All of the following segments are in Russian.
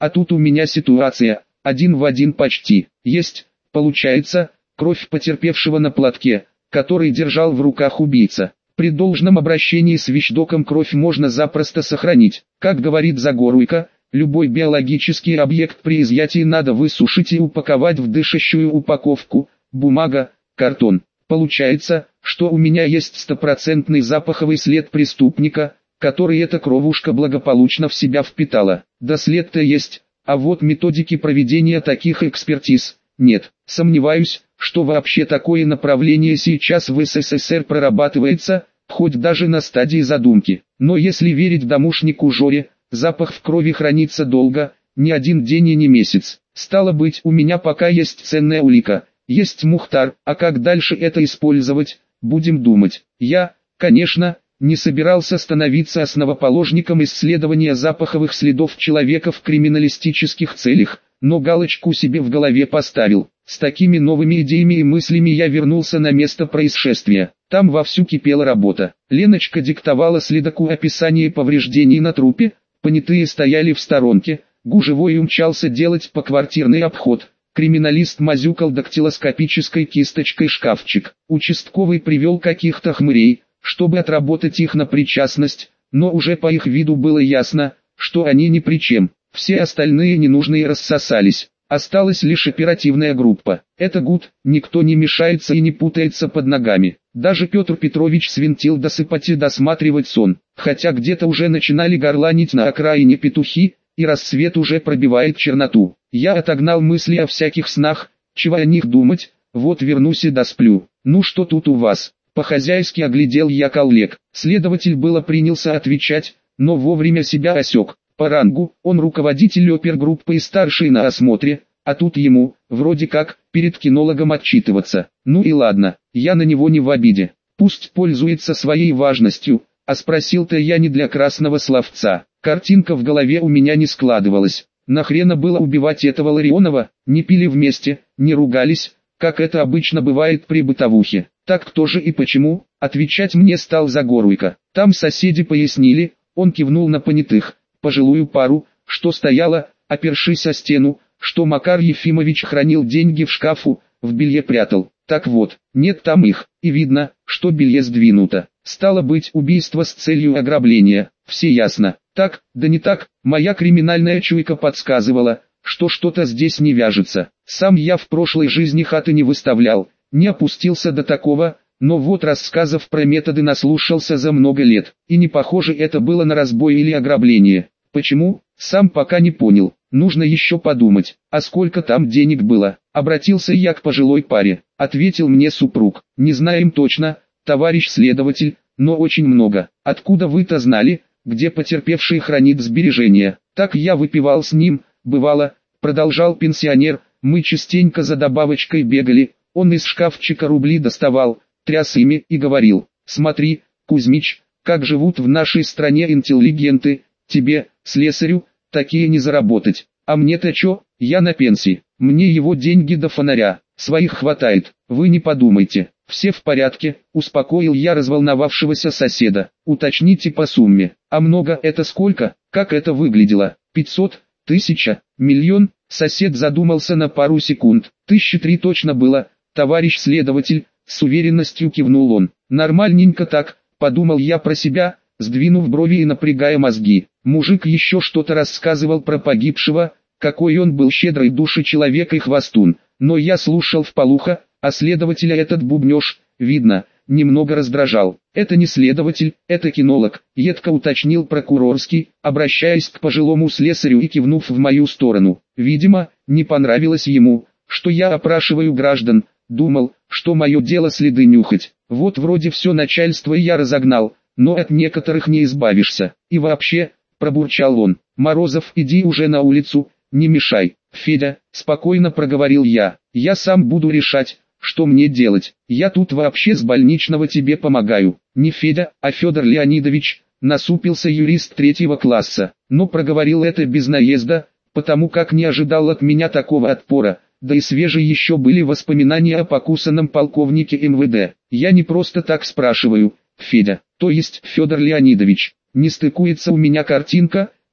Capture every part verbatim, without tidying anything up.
А тут у меня ситуация, один в один почти. Есть, получается, кровь потерпевшего на платке, который держал в руках убийца. При должном обращении с вещдоком кровь можно запросто сохранить. Как говорит Загоруйко, любой биологический объект при изъятии надо высушить и упаковать в дышащую упаковку, бумага, картон. Получается, что у меня есть стопроцентный запаховый след преступника, который эта кровушка благополучно в себя впитала. Да след-то есть, а вот методики проведения таких экспертиз нет. Сомневаюсь, что вообще такое направление сейчас в СССР прорабатывается, хоть даже на стадии задумки. Но если верить домушнику Жоре, запах в крови хранится долго, не один день и не месяц. Стало быть, у меня пока есть ценная улика, есть Мухтар, а как дальше это использовать, будем думать. Я, конечно, не собирался становиться основоположником исследования запаховых следов человека в криминалистических целях, но галочку себе в голове поставил. С такими новыми идеями и мыслями я вернулся на место происшествия. Там вовсю кипела работа. Леночка диктовала следаку описание повреждений на трупе, понятые стояли в сторонке, гужевой умчался делать поквартирный обход. Криминалист мазюкал дактилоскопической кисточкой шкафчик. Участковый привел каких-то хмырей, чтобы отработать их на причастность, но уже по их виду было ясно, что они ни при чем. Все остальные ненужные рассосались. Осталась лишь оперативная группа. Это гуд, никто не мешается и не путается под ногами. Даже Петр Петрович свинтил досыпать и досматривать сон, хотя где-то уже начинали горланить на окраине петухи, и рассвет уже пробивает черноту. Я отогнал мысли о всяких снах, чего о них думать, вот вернусь и досплю. Ну что тут у вас? По-хозяйски оглядел я коллег. Следователь было принялся отвечать, но вовремя себя осек. По рангу, он руководитель опергруппы и старший на осмотре, а тут ему, вроде как, перед кинологом отчитываться. Ну и ладно, я на него не в обиде. Пусть пользуется своей важностью, а спросил-то я не для красного словца. Картинка в голове у меня не складывалась. Нахрена было убивать этого Ларионова? Не пили вместе, не ругались, как это обычно бывает при бытовухе. Так кто же и почему? Отвечать мне стал Загоруйко. Там соседи пояснили, он кивнул на понятых, пожилую пару, что стояла, опершись о стену, что Макар Ефимович хранил деньги в шкафу, в белье прятал. Так вот, нет там их, и видно, что белье сдвинуто. Стало быть, убийство с целью ограбления, все ясно. Так, да не так, моя криминальная чуйка подсказывала, что что-то здесь не вяжется. Сам я в прошлой жизни хаты не выставлял, не опустился до такого, но вот рассказов про методы наслушался за много лет, и не похоже это было на разбой или ограбление. Почему? Сам пока не понял, нужно еще подумать, а сколько там денег было? Обратился я к пожилой паре, ответил мне супруг, не знаем точно, товарищ следователь, но очень много. Откуда вы-то знали, где потерпевший хранит сбережения? Так я выпивал с ним, бывало, продолжал пенсионер, мы частенько за добавочкой бегали, он из шкафчика рубли доставал, тряс ими и говорил, смотри, Кузьмич, как живут в нашей стране интеллигенты, тебе, слесарю, такие не заработать, а мне-то чё, я на пенсии, мне его деньги до фонаря, своих хватает, вы не подумайте, все в порядке, успокоил я разволновавшегося соседа, уточните по сумме, а много это сколько, как это выглядело, пятьсот, тысяча, миллион, сосед задумался на пару секунд, тысячи три точно было, товарищ следователь, с уверенностью кивнул он, нормальненько так, подумал я про себя, сдвинув брови и напрягая мозги. Мужик еще что-то рассказывал про погибшего, какой он был щедрый души человек и хвастун, но я слушал вполуха, а следователя этот бубнёж, видно, немного раздражал. Это не следователь, это кинолог, едко уточнил прокурорский, обращаясь к пожилому слесарю и кивнув в мою сторону. Видимо, не понравилось ему, что я опрашиваю граждан, думал, что мое дело следы нюхать. Вот вроде все начальство я разогнал, но от некоторых не избавишься. И вообще, пробурчал он, Морозов, иди уже на улицу, не мешай. Федя, спокойно проговорил я, я сам буду решать, что мне делать. Я тут вообще с больничного тебе помогаю. Не Федя, а Федор Леонидович, насупился юрист третьего класса, но проговорил это без наезда, потому как не ожидал от меня такого отпора. Да и свежие еще были воспоминания о покусанном полковнике эм вэ дэ. Я не просто так спрашиваю, Федя, то есть Федор Леонидович, не стыкуется у меня картинка,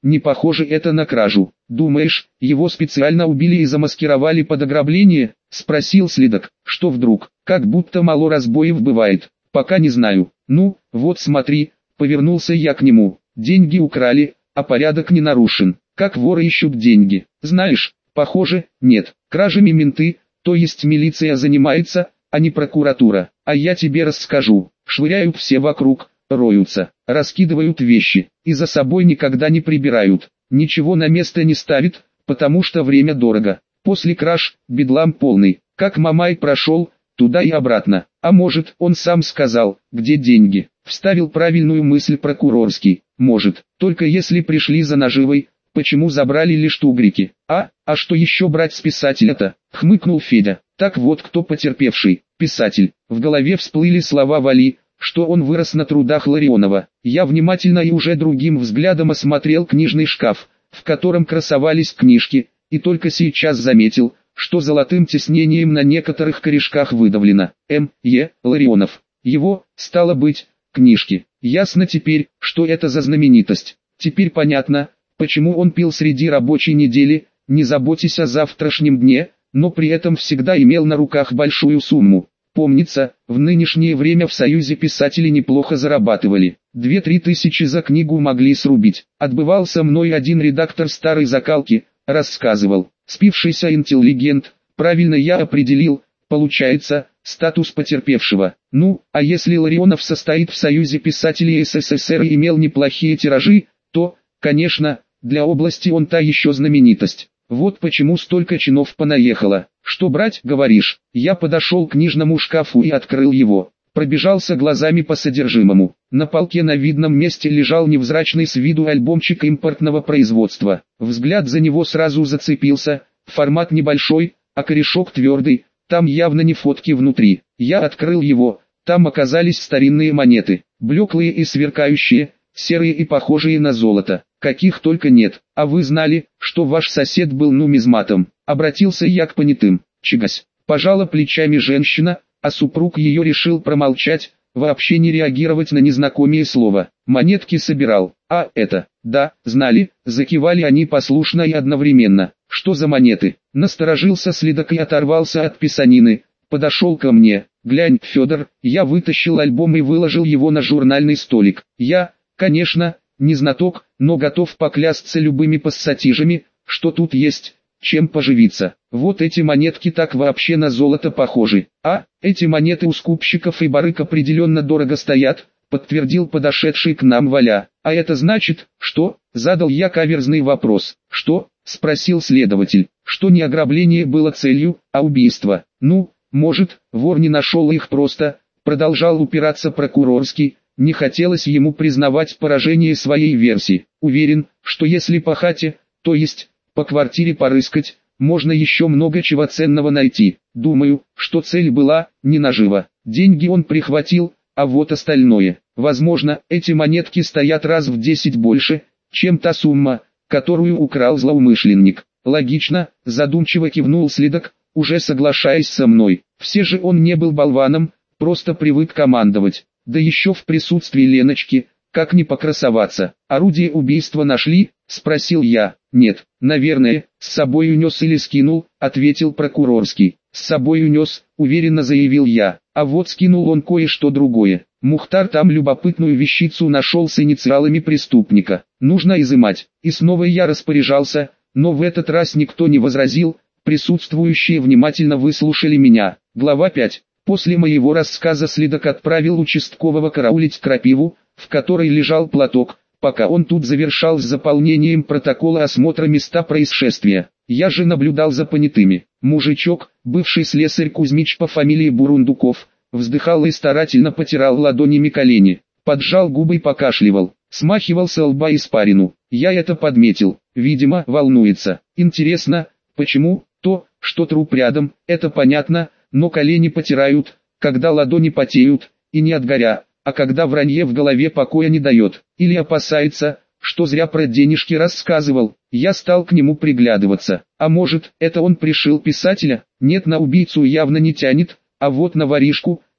не похоже это на кражу. Думаешь, его специально убили и замаскировали под ограбление? Спросил следак. Что вдруг? Как будто мало разбоев бывает. Пока не знаю. Ну, вот смотри, повернулся я к нему. Деньги украли, а порядок не нарушен. Как воры ищут деньги? Знаешь, похоже, нет. Кражами менты, то есть милиция занимается, а не прокуратура. А я тебе расскажу. Швыряют все вокруг, роются, раскидывают вещи, и за собой никогда не прибирают. Ничего на место не ставят, потому что время дорого. После краж, бедлам полный. Как Мамай прошел, туда и обратно. А может, он сам сказал, где деньги. Вставил правильную мысль прокурорский. Может, только если пришли за наживой, почему забрали лишь тугрики? А, а что еще брать с писателя-то? Хмыкнул Федя. Так вот кто потерпевший, писатель. В голове всплыли слова Вали, что он вырос на трудах Ларионова. Я внимательно и уже другим взглядом осмотрел книжный шкаф, в котором красовались книжки, и только сейчас заметил, что золотым тиснением на некоторых корешках выдавлено М. Е. Ларионов. Его, стало быть, книжки. Ясно теперь, что это за знаменитость. Теперь понятно, почему он пил среди рабочей недели, не заботясь о завтрашнем дне, но при этом всегда имел на руках большую сумму. Помнится, в нынешнее время в Союзе писатели неплохо зарабатывали. Две-три тысячи за книгу могли срубить. Отбывался мной один редактор старой закалки, рассказывал. Спившийся интеллигент, правильно я определил, получается, статус потерпевшего. Ну, а если Ларионов состоит в Союзе писателей СССР и имел неплохие тиражи, то, конечно, для области он та еще знаменитость. Вот почему столько чинов понаехало. Что брать, говоришь? Я подошел к книжному шкафу и открыл его. Пробежался глазами по содержимому. На полке на видном месте лежал невзрачный с виду альбомчик импортного производства. Взгляд за него сразу зацепился. Формат небольшой, а корешок твердый. Там явно не фотки внутри. Я открыл его. Там оказались старинные монеты. Блеклые и сверкающие, серые и похожие на золото. Каких только нет. А вы знали, что ваш сосед был нумизматом? Обратился я к понятым. Чигась. Пожала плечами женщина, а супруг ее решил промолчать, вообще не реагировать на незнакомое слово. Монетки собирал. А это, да, знали, закивали они послушно и одновременно. Что за монеты? Насторожился следак и оторвался от писанины. Подошел ко мне. Глянь, Федор, я вытащил альбом и выложил его на журнальный столик. Я, конечно, не знаток, но готов поклясться любыми пассатижами, что тут есть, чем поживиться. Вот эти монетки так вообще на золото похожи. А, эти монеты у скупщиков и барыг определенно дорого стоят, подтвердил подошедший к нам Валя. А это значит, что? Задал я каверзный вопрос. Что? Спросил следователь. Что не ограбление было целью, а убийство. Ну, может, вор не нашел их просто, продолжал упираться прокурорский. Не хотелось ему признавать поражение своей версии. Уверен, что если по хате, то есть, по квартире порыскать, можно еще много чего ценного найти. Думаю, что цель была, не нажива. Деньги он прихватил, а вот остальное. Возможно, эти монетки стоят раз в десять больше, чем та сумма, которую украл злоумышленник. Логично, задумчиво кивнул следак, уже соглашаясь со мной. Все же он не был болваном, просто привык командовать. Да еще в присутствии Леночки, как не покрасоваться. Орудие убийства нашли? Спросил я. Нет, наверное, с собой унес или скинул, ответил прокурорский. С собой унес, уверенно заявил я. А вот скинул он кое-что другое. Мухтар там любопытную вещицу нашел с инициалами преступника. Нужно изымать. И снова я распоряжался, но в этот раз никто не возразил. Присутствующие внимательно выслушали меня. Глава пять. После моего рассказа следак отправил участкового караулить крапиву, в которой лежал платок, пока он тут завершал с заполнением протокола осмотра места происшествия. Я же наблюдал за понятыми. Мужичок, бывший слесарь Кузьмич по фамилии Бурундуков, вздыхал и старательно потирал ладонями колени, поджал губы и покашливал, смахивал со лба испарину. Я это подметил, видимо, волнуется. Интересно, почему? То, что труп рядом, это понятно, но колени потирают, когда ладони потеют, и не от горя, а когда вранье в голове покоя не дает, или опасается, что зря про денежки рассказывал. Я стал к нему приглядываться. А может, это он пришил писателя? Нет, на убийцу явно не тянет, а вот на воришку,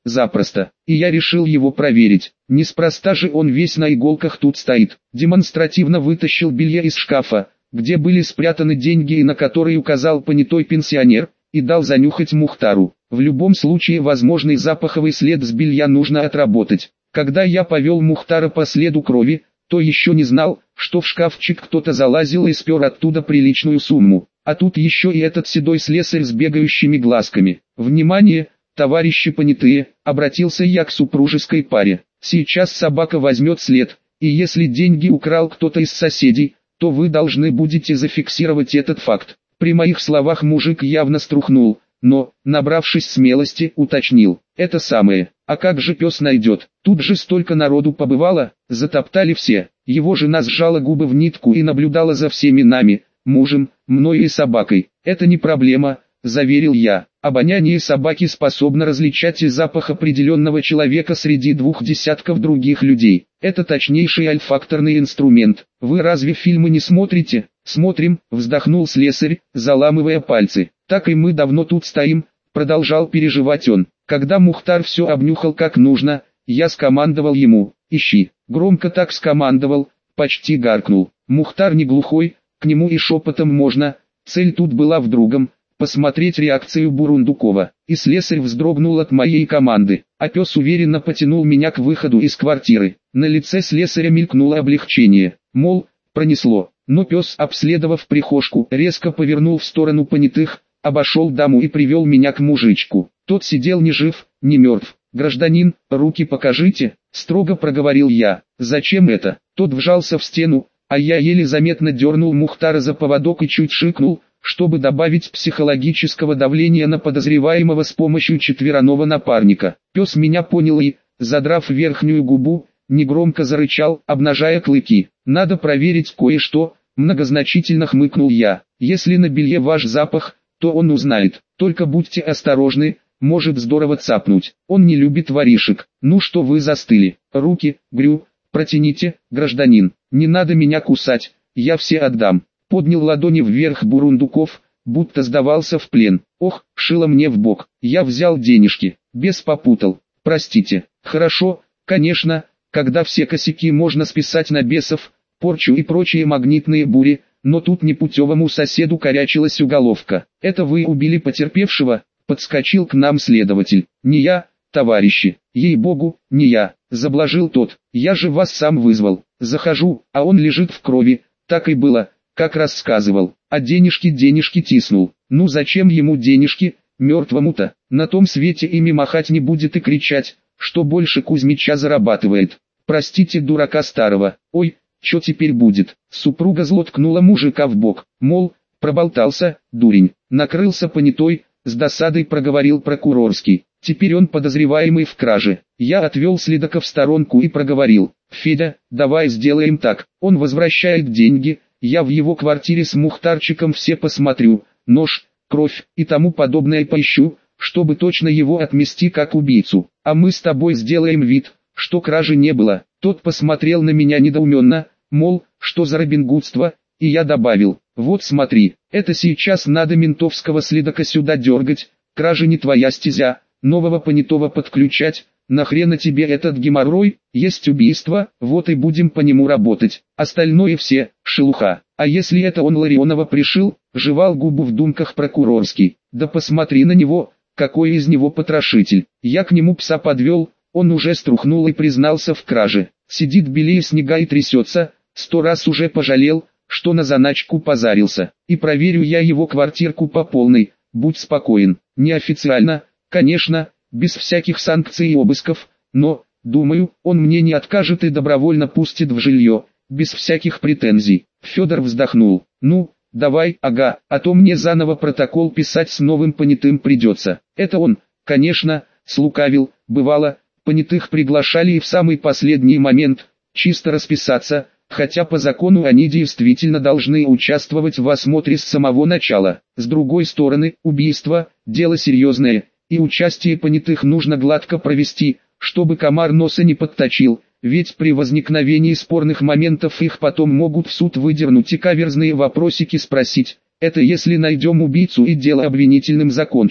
запросто. И я решил его проверить. Неспроста же он весь на иголках тут стоит. Демонстративно вытащил белье из шкафа, где были спрятаны деньги и на которые указал понятой пенсионер, и дал занюхать Мухтару. В любом случае возможный запаховый след с белья нужно отработать. Когда я повел Мухтара по следу крови, то еще не знал, что в шкафчик кто-то залазил и спер оттуда приличную сумму. А тут еще и этот седой слесарь с бегающими глазками. «Внимание, товарищи понятые!» — обратился я к супружеской паре. «Сейчас собака возьмет след, и если деньги украл кто-то из соседей, то вы должны будете зафиксировать этот факт». При моих словах мужик явно струхнул, но, набравшись смелости, уточнил: «Это самое, а как же пес найдет? Тут же столько народу побывало», затоптали все. Его жена сжала губы в нитку и наблюдала за всеми нами, мужем, мной и собакой. «Это не проблема», заверил я. «Обоняние собаки способно различать и запах определенного человека среди двух десятков других людей. Это точнейший ольфакторный инструмент. Вы разве фильмы не смотрите?» «Смотрим», вздохнул слесарь, заламывая пальцы. «Так и мы давно тут стоим», продолжал переживать он. Когда Мухтар все обнюхал как нужно, я скомандовал ему: «Ищи». Громко так скомандовал, почти гаркнул. Мухтар не глухой, к нему и шепотом можно. Цель тут была в другом — посмотреть реакцию Бурундукова. И слесарь вздрогнул от моей команды, а пес уверенно потянул меня к выходу из квартиры. На лице слесаря мелькнуло облегчение, мол, пронесло. Но пес, обследовав прихожку, резко повернул в сторону понятых, обошел даму и привел меня к мужичку. Тот сидел ни жив, ни мертв. «Гражданин, руки покажите», — строго проговорил я. «Зачем это?» Тот вжался в стену, а я еле заметно дернул Мухтара за поводок и чуть шикнул, чтобы добавить психологического давления на подозреваемого с помощью четвероногого напарника. Пес меня понял и, задрав верхнюю губу, негромко зарычал, обнажая клыки. «Надо проверить кое-что», — многозначительно хмыкнул я. «Если на белье ваш запах, то он узнает. Только будьте осторожны, может здорово цапнуть. Он не любит воришек». «Ну что вы застыли? Руки, грю, протяните, гражданин. Не надо меня кусать, я все отдам». Поднял ладони вверх Бурундуков, будто сдавался в плен. «Ох, шило мне в бок». Я взял денежки, без попутал. «Простите». «Хорошо, конечно, когда все косяки можно списать на бесов, порчу и прочие магнитные бури, но тут непутевому соседу корячилась уголовка». «Это вы убили потерпевшего?» Подскочил к нам следователь. «Не я, товарищи, ей-богу, не я», заблажил тот. «Я же вас сам вызвал. Захожу, а он лежит в крови». Так и было, как рассказывал. А денежки денежки тиснул. Ну зачем ему денежки, мертвому-то? На том свете ими махать не будет и кричать, что больше Кузьмича зарабатывает. «Простите дурака старого». «Ой, что теперь будет?» Супруга зло ткнула мужика в бок, мол, проболтался, дурень. Накрылся понятой, с досадой проговорил прокурорский. Теперь он подозреваемый в краже. Я отвел следака в сторонку и проговорил: «Федя, давай сделаем так. Он возвращает деньги, я в его квартире с Мухтарчиком все посмотрю, нож, кровь и тому подобное поищу, чтобы точно его отмести как убийцу. А мы с тобой сделаем вид, что кражи не было». Тот посмотрел на меня недоуменно, мол, что за робингудство, и я добавил: «Вот смотри, это сейчас надо ментовского следака сюда дергать, кража не твоя стезя, нового понятого подключать, нахрена тебе этот геморрой, есть убийство, вот и будем по нему работать, остальное все, шелуха». «А если это он Ларионова пришил?» — жевал губу в думках прокурорский. «Да посмотри на него, какой из него потрошитель». Я к нему пса подвел, он уже струхнул и признался в краже. Сидит белее снега и трясется, сто раз уже пожалел, что на заначку позарился. И проверю я его квартирку по полной, будь спокоен. Неофициально, конечно, без всяких санкций и обысков, но, думаю, он мне не откажет и добровольно пустит в жилье, без всяких претензий». Федор вздохнул. «Ну, давай, ага, а то мне заново протокол писать с новым понятым придется». Это он, конечно, слукавил, бывало, понятых приглашали и в самый последний момент, чисто расписаться, хотя по закону они действительно должны участвовать в осмотре с самого начала. С другой стороны, убийство – дело серьезное, и участие понятых нужно гладко провести, чтобы комар носа не подточил, ведь при возникновении спорных моментов их потом могут в суд выдернуть и каверзные вопросики спросить. Это если найдем убийцу и дело обвинительным закончим.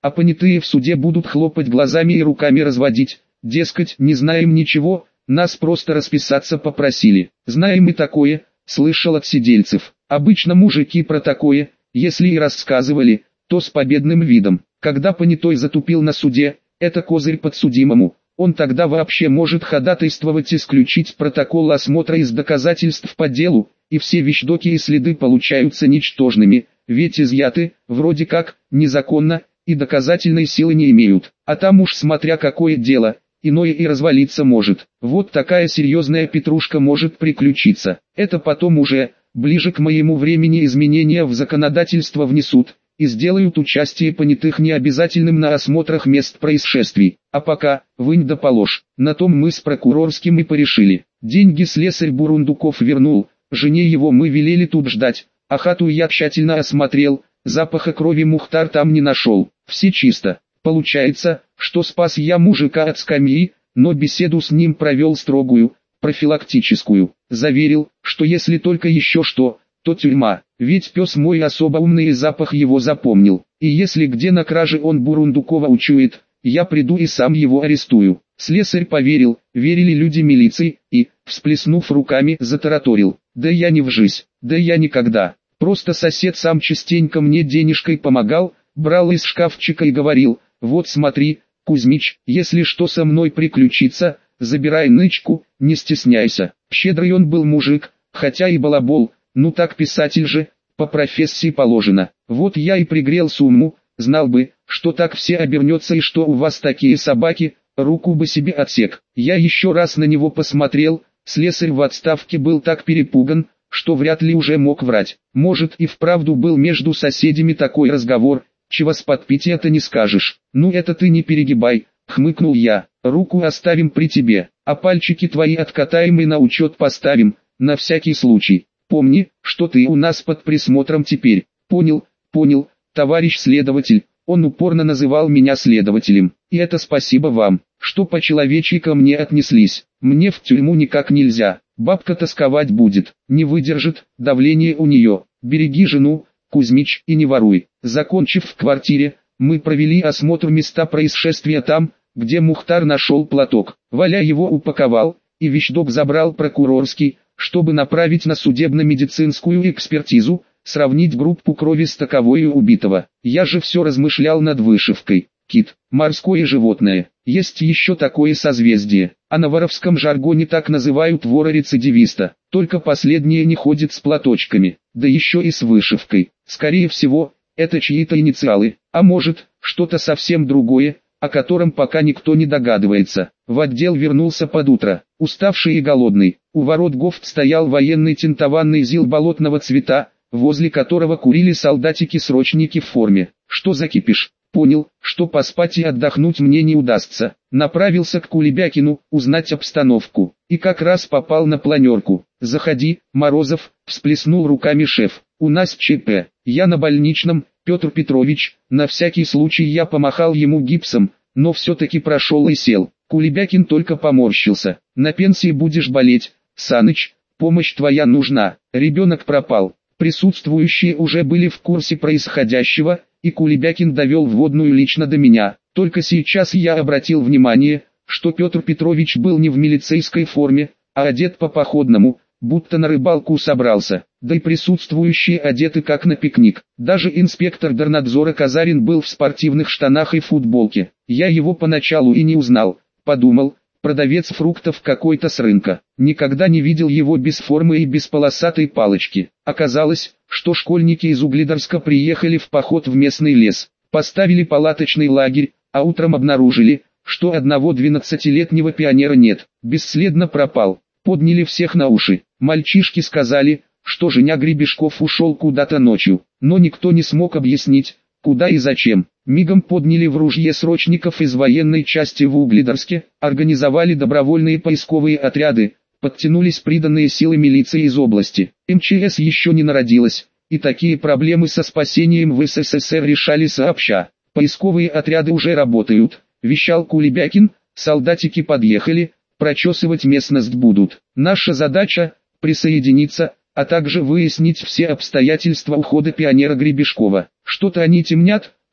а понятые в суде будут хлопать глазами и руками разводить, дескать, не знаем ничего, нас просто расписаться попросили. Знаем и такое, слышал от сидельцев. Обычно мужики про такое, если и рассказывали, то с победным видом. Когда понятой затупил на суде, это козырь подсудимому. Он тогда вообще может ходатайствовать исключить протокол осмотра из доказательств по делу, и все вещдоки и следы получаются ничтожными, ведь изъяты, вроде как, незаконно, и доказательной силы не имеют. А там уж смотря какое дело, иное и развалиться может. Вот такая серьезная петрушка может приключиться. Это потом уже, ближе к моему времени изменения в законодательство внесут, и сделают участие понятых необязательным на осмотрах мест происшествий. А пока, вынь да положь, на том мы с прокурорским и порешили. Деньги слесарь Бурундуков вернул, жене его мы велели тут ждать, а хату я тщательно осмотрел, запаха крови Мухтар там не нашел, все чисто. Получается, что спас я мужика от скамьи, но беседу с ним провел строгую, профилактическую. Заверил, что если только еще что, то тюрьма, ведь пес мой особо умный и запах его запомнил. И если где на краже он Бурундукова учует, я приду и сам его арестую. Слесарь поверил, верили люди милиции, и, всплеснув руками, затараторил. Да я не вжись, да я никогда. Просто сосед сам частенько мне денежкой помогал, брал из шкафчика и говорил, вот смотри, Кузьмич, если что со мной приключится, забирай нычку, не стесняйся. Щедрый он был мужик, хотя и балабол, ну так писатель же, по профессии положено. Вот я и пригрел сумму, знал бы, что так все обернется и что у вас такие собаки, руку бы себе отсек. Я еще раз на него посмотрел, слесарь в отставке был так перепуган, что вряд ли уже мог врать. Может и вправду был между соседями такой разговор, чего с подпития-то не скажешь. Ну это ты не перегибай, хмыкнул я, руку оставим при тебе, а пальчики твои откатаем и на учет поставим, на всякий случай. Помни, что ты у нас под присмотром теперь. Понял, понял, товарищ следователь. Он упорно называл меня следователем. И это спасибо вам, что по-человечьи ко мне отнеслись. Мне в тюрьму никак нельзя. Бабка тосковать будет, не выдержит, давление у нее. Береги жену, Кузьмич, и не воруй. Закончив в квартире, мы провели осмотр места происшествия там, где Мухтар нашел платок. Валя его упаковал, и вещдок забрал прокурорский, чтобы направить на судебно-медицинскую экспертизу, сравнить группу крови с таковой у убитого. Я же все размышлял над вышивкой. Кит, морское животное, есть еще такое созвездие, а на воровском жаргоне так называют вора-рецидивиста, только последние не ходят с платочками, да еще и с вышивкой. Скорее всего, это чьи-то инициалы, а может, что-то совсем другое, о котором пока никто не догадывается. В отдел вернулся под утро, уставший и голодный. У ворот ГОФТ стоял военный тентованный ЗИЛ болотного цвета, возле которого курили солдатики-срочники в форме. Что за кипиш? Понял, что поспать и отдохнуть мне не удастся. Направился к Кулебякину, узнать обстановку. И как раз попал на планерку. «Заходи, Морозов», всплеснул руками шеф. «У нас ЧП. Я на больничном, Петр Петрович». На всякий случай я помахал ему гипсом, но все-таки прошел и сел. Кулебякин только поморщился. «На пенсии будешь болеть, Саныч, помощь твоя нужна». Ребенок пропал. Присутствующие уже были в курсе происходящего, и Кулебякин довел вводную лично до меня. Только сейчас я обратил внимание, что Петр Петрович был не в милицейской форме, а одет по-походному, будто на рыбалку собрался. Да и присутствующие одеты как на пикник. Даже инспектор горнадзора Казарин был в спортивных штанах и футболке. Я его поначалу и не узнал, подумал, продавец фруктов какой-то с рынка. Никогда не видел его без формы и без полосатой палочки. Оказалось, что школьники из Угледарска приехали в поход в местный лес, поставили палаточный лагерь, а утром обнаружили, что одного двенадцатилетнего пионера нет, бесследно пропал. Подняли всех на уши. Мальчишки сказали, что Женя Гребешков ушел куда-то ночью, но никто не смог объяснить, куда и зачем. Мигом подняли в ружье срочников из военной части в Угледарске, организовали добровольные поисковые отряды, подтянулись приданные силы милиции из области. МЧС еще не народилась, и такие проблемы со спасением в СССР решали сообща. Поисковые отряды уже работают, вещал Кулебякин, солдатики подъехали, прочесывать местность будут. Наша задача – присоединиться, а также выяснить все обстоятельства ухода пионера Гребешкова. Что-то они темнят,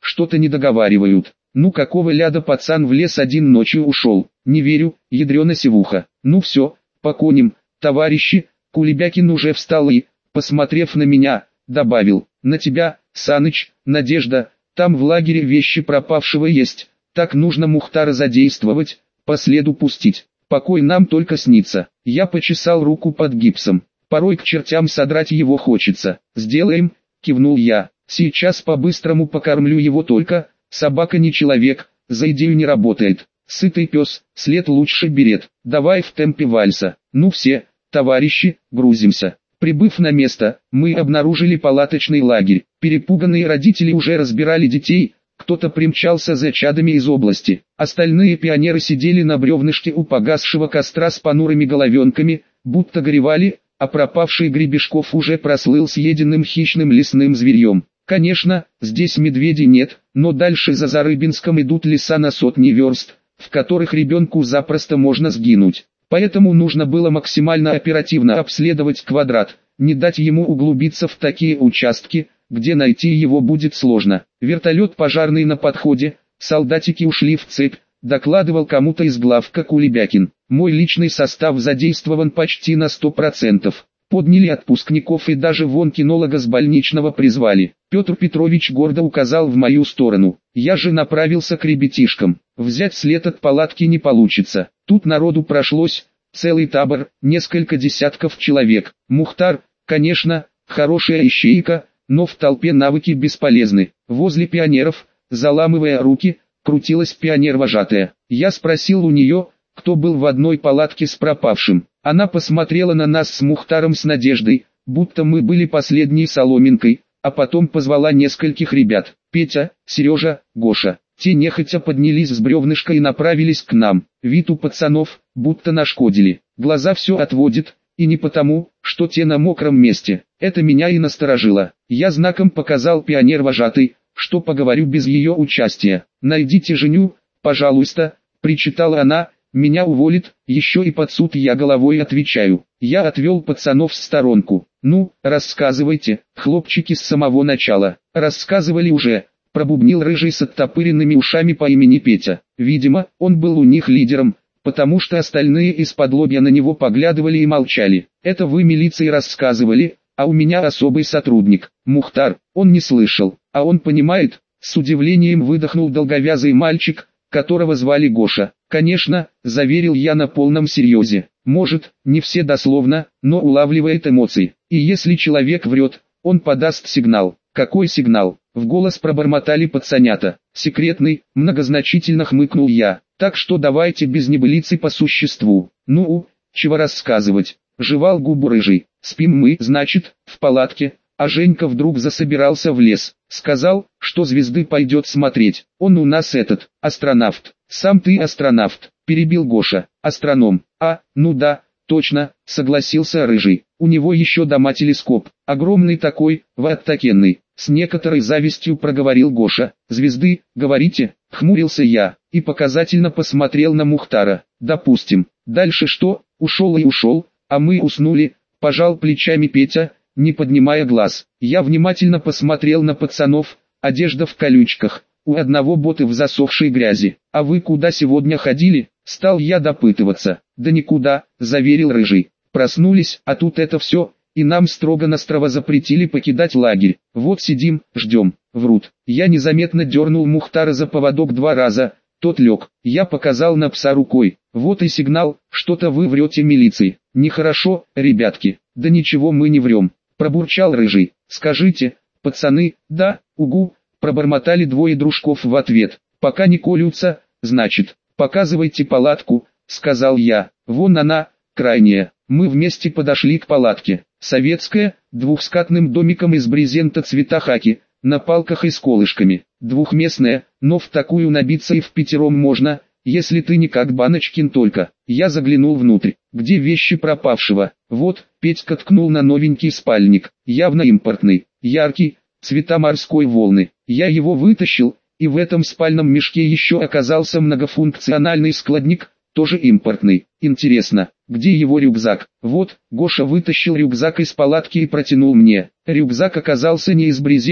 что-то не договаривают. Ну какого ляда пацан в лес один ночью ушел? Не верю, ядрена севуха. Ну все, поконим, товарищи. Кулебякин уже встал и, посмотрев на меня, добавил: на тебя, Саныч, Надежда, там в лагере вещи пропавшего есть, так нужно Мухтара задействовать, по следу пустить. Покой нам только снится. Я почесал руку под гипсом. Порой к чертям содрать его хочется. Сделаем, кивнул я. Сейчас по-быстрому покормлю его, только собака не человек, за идею не работает. Сытый пес, след лучше берет. Давай в темпе вальса. Ну все, товарищи, грузимся. Прибыв на место, мы обнаружили палаточный лагерь. Перепуганные родители уже разбирали детей, кто-то примчался за чадами из области. Остальные пионеры сидели на бревнышке у погасшего костра с понурыми головенками, будто горевали, а пропавший Гребешков уже прослыл съеденным хищным лесным зверьем. Конечно, здесь медведей нет, но дальше за Зарыбинском идут леса на сотни верст, в которых ребенку запросто можно сгинуть. Поэтому нужно было максимально оперативно обследовать квадрат, не дать ему углубиться в такие участки, где найти его будет сложно. Вертолет пожарный на подходе, солдатики ушли в цепь, докладывал кому-то из главка Кулебякин. Мой личный состав задействован почти на сто процентов. Подняли отпускников и даже вон кинолога с больничного призвали. Петр Петрович гордо указал в мою сторону. Я же направился к ребятишкам. Взять след от палатки не получится. Тут народу прошлось, целый табор, несколько десятков человек. Мухтар, конечно, хорошая ищейка, но в толпе навыки бесполезны. Возле пионеров, заламывая руки, крутилась пионер-вожатая. Я спросил у нее, кто был в одной палатке с пропавшим. Она посмотрела на нас с Мухтаром с надеждой, будто мы были последней соломинкой, а потом позвала нескольких ребят. Петя, Сережа, Гоша. Те нехотя поднялись с бревнышка и направились к нам. Вид у пацанов, будто нашкодили. Глаза все отводят, и не потому, что те на мокром месте. Это меня и насторожило. Я знаком показал пионер-вожатый, что поговорю без ее участия. «Найдите Женю, пожалуйста», — причитала она. «Меня уволит, еще и под суд», я головой отвечаю. Я отвел пацанов в сторонку. «Ну, рассказывайте, хлопчики с самого начала». «Рассказывали уже», — пробубнил рыжий с оттопыренными ушами по имени Петя. Видимо, он был у них лидером, потому что остальные из-под лобья на него поглядывали и молчали. «Это вы милиции рассказывали, а у меня особый сотрудник, Мухтар». Он не слышал, а он понимает, с удивлением выдохнул долговязый мальчик, которого звали Гоша. «Конечно», — заверил я на полном серьезе. «Может, не все дословно, но улавливает эмоции. И если человек врет, он подаст сигнал». «Какой сигнал?» — в голос пробормотали пацанята. «Секретный», — многозначительно хмыкнул я. «Так что давайте без небылицы по существу». «Ну, чего рассказывать?» — жевал губу рыжий. «Спим мы, значит, в палатке». А Женька вдруг засобирался в лес. Сказал, что звезды пойдет смотреть. Он у нас этот, астронавт. «Сам ты астронавт», — перебил Гоша. «Астроном». «А, ну да, точно», — согласился рыжий. «У него еще дома телескоп. Огромный такой, ваттакенный». С некоторой завистью проговорил Гоша. «Звезды, говорите?» — хмурился я, и показательно посмотрел на Мухтара. «Допустим. Дальше что? Ушел и ушел, а мы уснули», — пожал плечами Петя, не поднимая глаз. Я внимательно посмотрел на пацанов, одежда в колючках, у одного боты в засохшей грязи. «А вы куда сегодня ходили?» — стал я допытываться. «Да никуда», — заверил рыжий. «Проснулись, а тут это все, и нам строго-настрого запретили покидать лагерь. Вот сидим, ждем». Врут. Я незаметно дернул Мухтара за поводок два раза, тот лег. Я показал на пса рукой. «Вот и сигнал, что-то вы врете милиции». «Нехорошо, ребятки». «Да ничего мы не врем», — пробурчал рыжий. «Скажите, пацаны?» «Да, угу», — пробормотали двое дружков в ответ. «Пока не колются, значит, показывайте палатку», — сказал я. «Вон она, крайняя». Мы вместе подошли к палатке. Советская, двухскатным домиком из брезента цвета хаки, на палках и с колышками. Двухместная, но в такую набиться и впятером можно, если ты не как Баночкин только. Я заглянул внутрь. Где вещи пропавшего? Вот, Петька ткнул на новенький спальник, явно импортный, яркий, цвета морской волны. Я его вытащил, и в этом спальном мешке еще оказался многофункциональный складник, тоже импортный. Интересно, где его рюкзак? Вот, Гоша вытащил рюкзак из палатки и протянул мне. Рюкзак оказался не из брезента,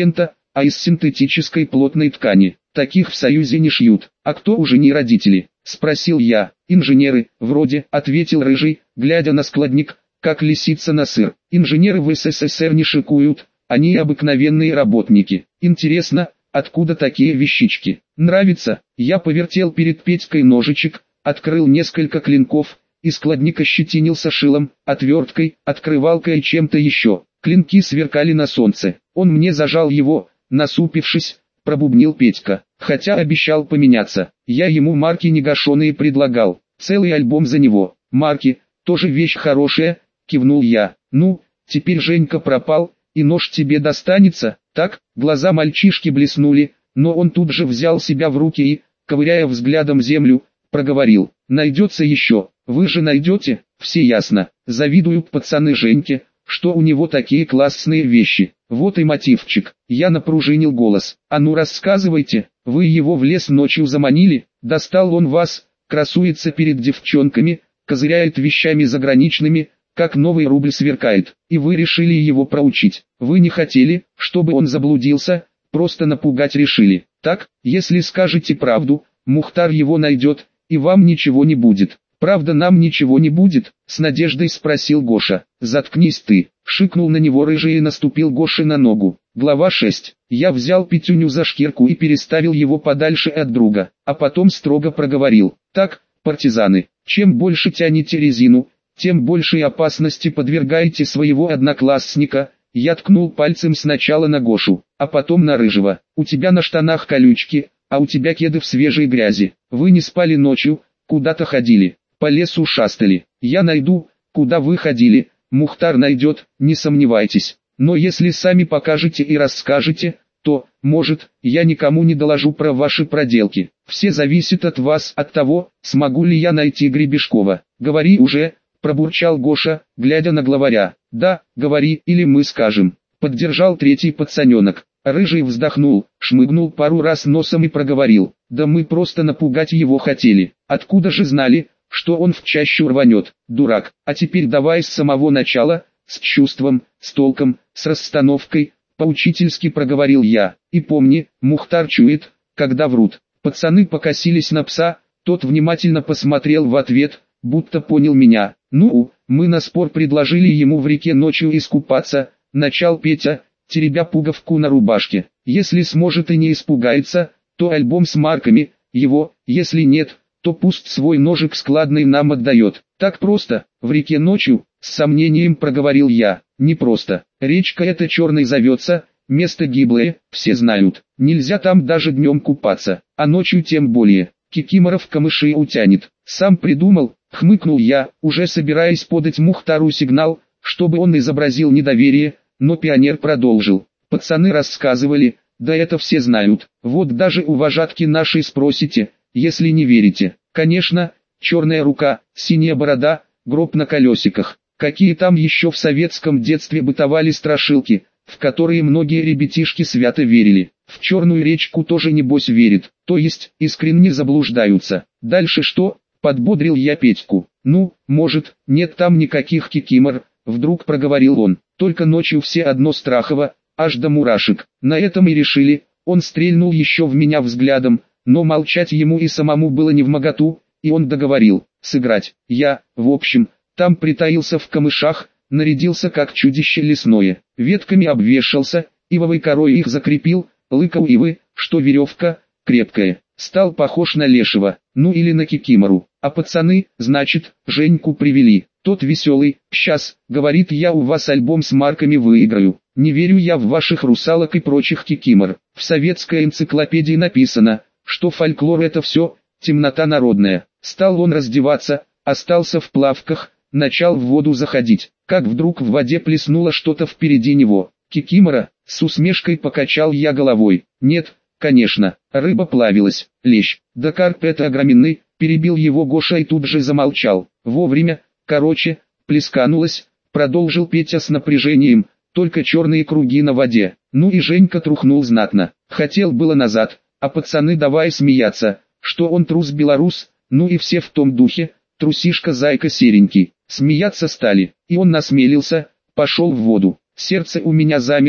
а из синтетической плотной ткани. Таких в Союзе не шьют. А кто уже не родители? Спросил я. Инженеры, вроде, ответил Рыжий, глядя на складник, как лисица на сыр. Инженеры в СССР не шикуют, они обыкновенные работники. Интересно, откуда такие вещички? Нравится? Я повертел перед Петькой ножичек, открыл несколько клинков, и складник ощетинился шилом, отверткой, открывалкой и чем-то еще. Клинки сверкали на солнце. Он мне зажал его, насупившись, пробубнил Петька. Хотя обещал поменяться. Я ему марки негашеные предлагал. Целый альбом за него. Марки, тоже вещь хорошая, кивнул я. Ну, теперь Женька пропал, и нож тебе достанется, так? Глаза мальчишки блеснули, но он тут же взял себя в руки и, ковыряя взглядом землю, проговорил. Найдется еще, вы же найдете, все ясно. Завидуют пацаны Женьке, что у него такие классные вещи. Вот и мотивчик. Я напружинил голос. А ну рассказывайте, вы его в лес ночью заманили, достал он вас, красуется перед девчонками, козыряет вещами заграничными, как новый рубль сверкает, и вы решили его проучить. Вы не хотели, чтобы он заблудился, просто напугать решили. Так, если скажете правду, Мухтар его найдет, и вам ничего не будет. Правда, нам ничего не будет? С надеждой спросил Гоша. Заткнись ты, шикнул на него Рыжий и наступил Гоше на ногу. Глава шесть. Я взял Петюню за шкирку и переставил его подальше от друга, а потом строго проговорил. Так, партизаны, чем больше тянете резину, тем большей опасности подвергаете своего одноклассника. Я ткнул пальцем сначала на Гошу, а потом на Рыжего. У тебя на штанах колючки, а у тебя кеды в свежей грязи. Вы не спали ночью, куда-то ходили, по лесу шастали. Я найду, куда вы ходили, Мухтар найдет, не сомневайтесь. Но если сами покажете и расскажете, то, может, я никому не доложу про ваши проделки. Все зависит от вас, от того, смогу ли я найти Гребешкова. Говори уже, пробурчал Гоша, глядя на главаря. Да, говори, или мы скажем. Поддержал третий пацаненок. Рыжий вздохнул, шмыгнул пару раз носом и проговорил. Да мы просто напугать его хотели. Откуда же знали, что он в чащу рванет, дурак. А теперь давай с самого начала, с чувством, с толком, с расстановкой, поучительски проговорил я. И помни, Мухтар чует, когда врут. Пацаны покосились на пса, тот внимательно посмотрел в ответ, будто понял меня. Ну, мы на спор предложили ему в реке ночью искупаться, начал Петя, теребя пуговку на рубашке. Если сможет и не испугается, то альбом с марками, его, если нет, то пусть свой ножик складный нам отдает. Так просто, в реке ночью, с сомнением проговорил я. Не просто, речка эта черной зовется, место гиблое, все знают. Нельзя там даже днем купаться, а ночью тем более. Кикиморов камыши утянет. Сам придумал, хмыкнул я, уже собираясь подать Мухтару сигнал, чтобы он изобразил недоверие, но пионер продолжил. Пацаны рассказывали, да это все знают. Вот даже у вожатки нашей спросите, если не верите. Конечно, черная рука, синяя борода, гроб на колесиках. Какие там еще в советском детстве бытовали страшилки, в которые многие ребятишки свято верили. В черную речку тоже небось верит, то есть искренне заблуждаются. Дальше что? Подбодрил я Петьку. Ну, может, нет там никаких кикимор, вдруг проговорил он. Только ночью все одно страхово, аж до мурашек. На этом и решили. Он стрельнул еще в меня взглядом, но молчать ему и самому было невмоготу, и он договорил. Сыграть. Я, в общем, там притаился в камышах, нарядился как чудище лесное. Ветками обвешался, ивовой корой их закрепил, лыка у ивы, что веревка, крепкая. Стал похож на лешего, ну или на кикимору. А пацаны, значит, Женьку привели. Тот веселый, сейчас, говорит, я у вас альбом с марками выиграю. Не верю я в ваших русалок и прочих кикимор. В советской энциклопедии написано, что фольклор это все, темнота народная. Стал он раздеваться, остался в плавках, начал в воду заходить. Как вдруг в воде плеснуло что-то впереди него. Кикимора, с усмешкой покачал я головой. Нет, конечно, рыба плавилась, лещ. Да карп это огроменный, перебил его Гоша и тут же замолчал. Вовремя, короче, плесканулась, продолжил Петя с напряжением, только черные круги на воде. Ну и Женька трухнул знатно. Хотел было назад, а пацаны давай смеяться, что он трус-белорус, ну и все в том духе, трусишка-зайка серенький. Смеяться стали, и он насмелился, пошел в воду. Сердце у меня замерло,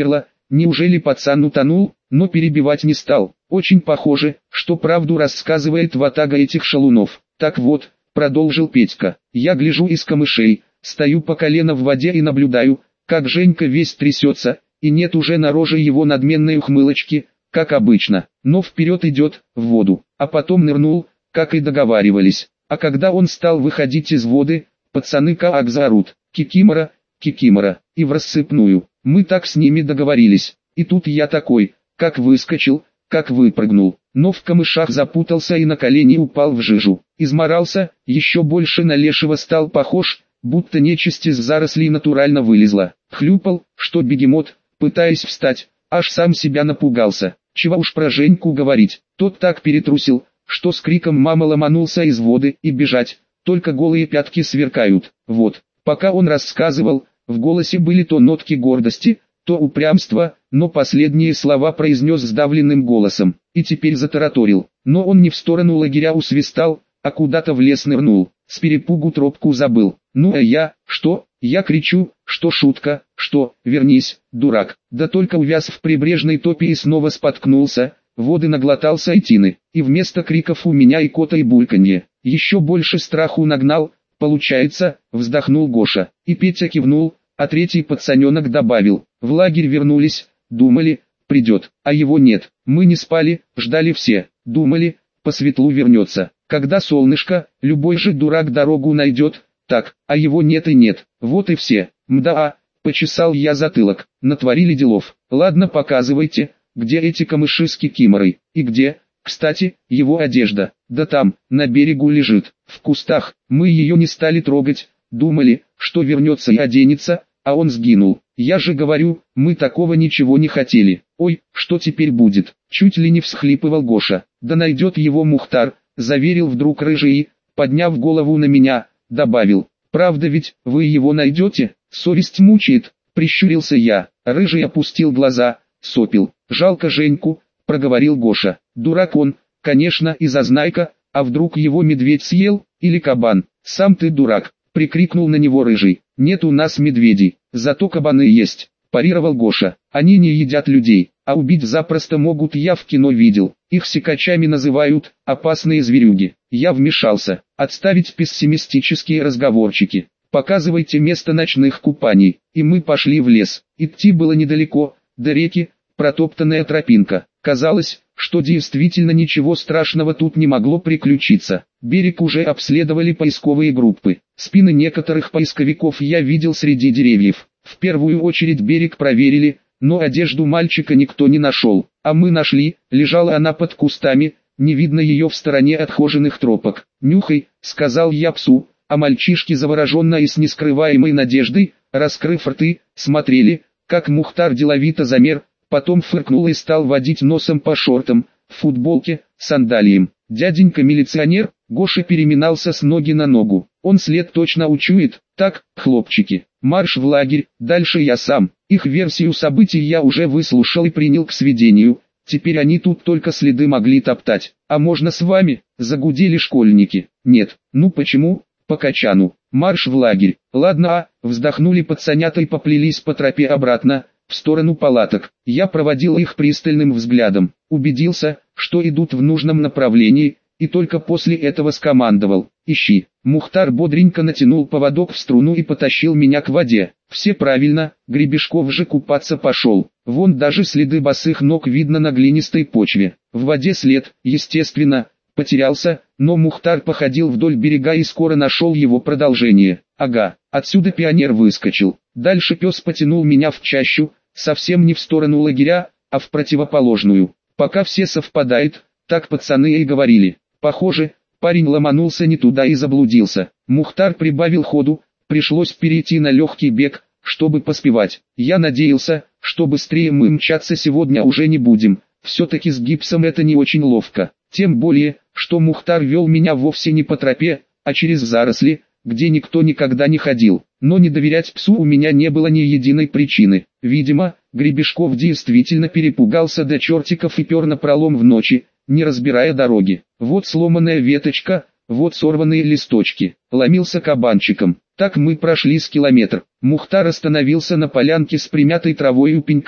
неужели пацан утонул, но перебивать не стал. Очень похоже, что правду рассказывает ватага этих шалунов. Так вот, продолжил Петька, я гляжу из камышей, стою по колено в воде и наблюдаю, как Женька весь трясется, и нет уже на роже его надменной ухмылочки, как обычно, но вперед идет, в воду, а потом нырнул, как и договаривались. А когда он стал выходить из воды, пацаны как заорут: «Кикимора, Кикимора!» и в рассыпную. Мы так с ними договорились. И тут я такой, как выскочил, как выпрыгнул, но в камышах запутался и на колени упал в жижу. Изморался, еще больше на лешего стал похож, будто нечисть из зарослей натурально вылезла. Хлюпал, что бегемот, пытаясь встать, аж сам себя напугался. Чего уж про Женьку говорить, тот так перетрусил, что с криком мама ломанулся из воды и бежать, только голые пятки сверкают. Вот, пока он рассказывал, в голосе были то нотки гордости, то упрямства, но последние слова произнес сдавленным голосом, и теперь затараторил. Но он не в сторону лагеря усвистал, а куда-то в лес нырнул, с перепугу тропку забыл. Ну а я, что? Я кричу, что шутка, что, вернись, дурак. Да только увяз в прибрежной топе и снова споткнулся, воды наглотался и тины, и вместо криков у меня и кота и бульканье. Еще больше страху нагнал, получается, вздохнул Гоша, и Петя кивнул, а третий пацаненок добавил: в лагерь вернулись, думали, придет, а его нет. Мы не спали, ждали все, думали, по светлу вернется. Когда солнышко, любой же дурак дорогу найдет, так, а его нет и нет, вот и все. Мда, почесал я затылок, натворили делов. Ладно, показывайте, где эти камыши с кикиморой, и где, кстати, его одежда. Да там, на берегу лежит, в кустах. Мы ее не стали трогать, думали, что вернется и оденется, а он сгинул. Я же говорю, мы такого ничего не хотели. Ой, что теперь будет? Чуть ли не всхлипывал Гоша. Да найдет его Мухтар, заверил вдруг Рыжий и, подняв голову на меня, добавил: правда ведь, вы его найдете? Совесть мучает, прищурился я. Рыжий опустил глаза, сопил. Жалко Женьку, проговорил Гоша. Дурак он, конечно, и зазнайка, а вдруг его медведь съел, или кабан? Сам ты дурак, прикрикнул на него Рыжий. Нет у нас медведей, зато кабаны есть, парировал Гоша. Они не едят людей, а убить запросто могут, я в кино видел. Их сикачами называют, опасные зверюги. Я вмешался: отставить пессимистические разговорчики. Показывайте место ночных купаний. И мы пошли в лес. Идти было недалеко, до реки, протоптанная тропинка. Казалось, что действительно ничего страшного тут не могло приключиться. Берег уже обследовали поисковые группы. Спины некоторых поисковиков я видел среди деревьев. В первую очередь берег проверили, но одежду мальчика никто не нашел. А мы нашли, лежала она под кустами, не видно ее в стороне отхоженных тропок. «Нюхай», — сказал я псу, а мальчишки завороженно и с нескрываемой надеждой, раскрыв рты, смотрели, как Мухтар деловито замер, потом фыркнул и стал водить носом по шортам, в футболке, сандалиям. Дяденька-милиционер, Гоша переминался с ноги на ногу. Он след точно учует. Так, хлопчики, марш в лагерь, дальше я сам. Их версию событий я уже выслушал и принял к сведению. Теперь они тут только следы могли топтать. А можно с вами? Загудели школьники. Нет, ну почему? По качану. Марш в лагерь. Ладно, а, вздохнули пацанята и поплелись по тропе обратно, в сторону палаток. Я проводил их пристальным взглядом, убедился, что идут в нужном направлении, и только после этого скомандовал: ищи. Мухтар бодренько натянул поводок в струну и потащил меня к воде. Все правильно, Гребешков же купаться пошел. Вон даже следы босых ног видно на глинистой почве. В воде след, естественно, потерялся, но Мухтар походил вдоль берега и скоро нашел его продолжение. Ага, отсюда пионер выскочил. Дальше пес потянул меня в чащу, совсем не в сторону лагеря, а в противоположную. Пока все совпадает, так пацаны и говорили. Похоже, парень ломанулся не туда и заблудился. Мухтар прибавил ходу, пришлось перейти на легкий бег, чтобы поспевать. Я надеялся, что быстрее мы мчаться сегодня уже не будем. Все-таки с гипсом это не очень ловко. Тем более, что Мухтар вел меня вовсе не по тропе, а через заросли, где никто никогда не ходил. Но не доверять псу у меня не было ни единой причины. Видимо, Гребешков действительно перепугался до чертиков и пер напролом в ночи, не разбирая дороги. Вот сломанная веточка, вот сорванные листочки. Ломился кабанчиком. Так мы прошли с километр. Мухтар остановился на полянке с примятой травой у пенька.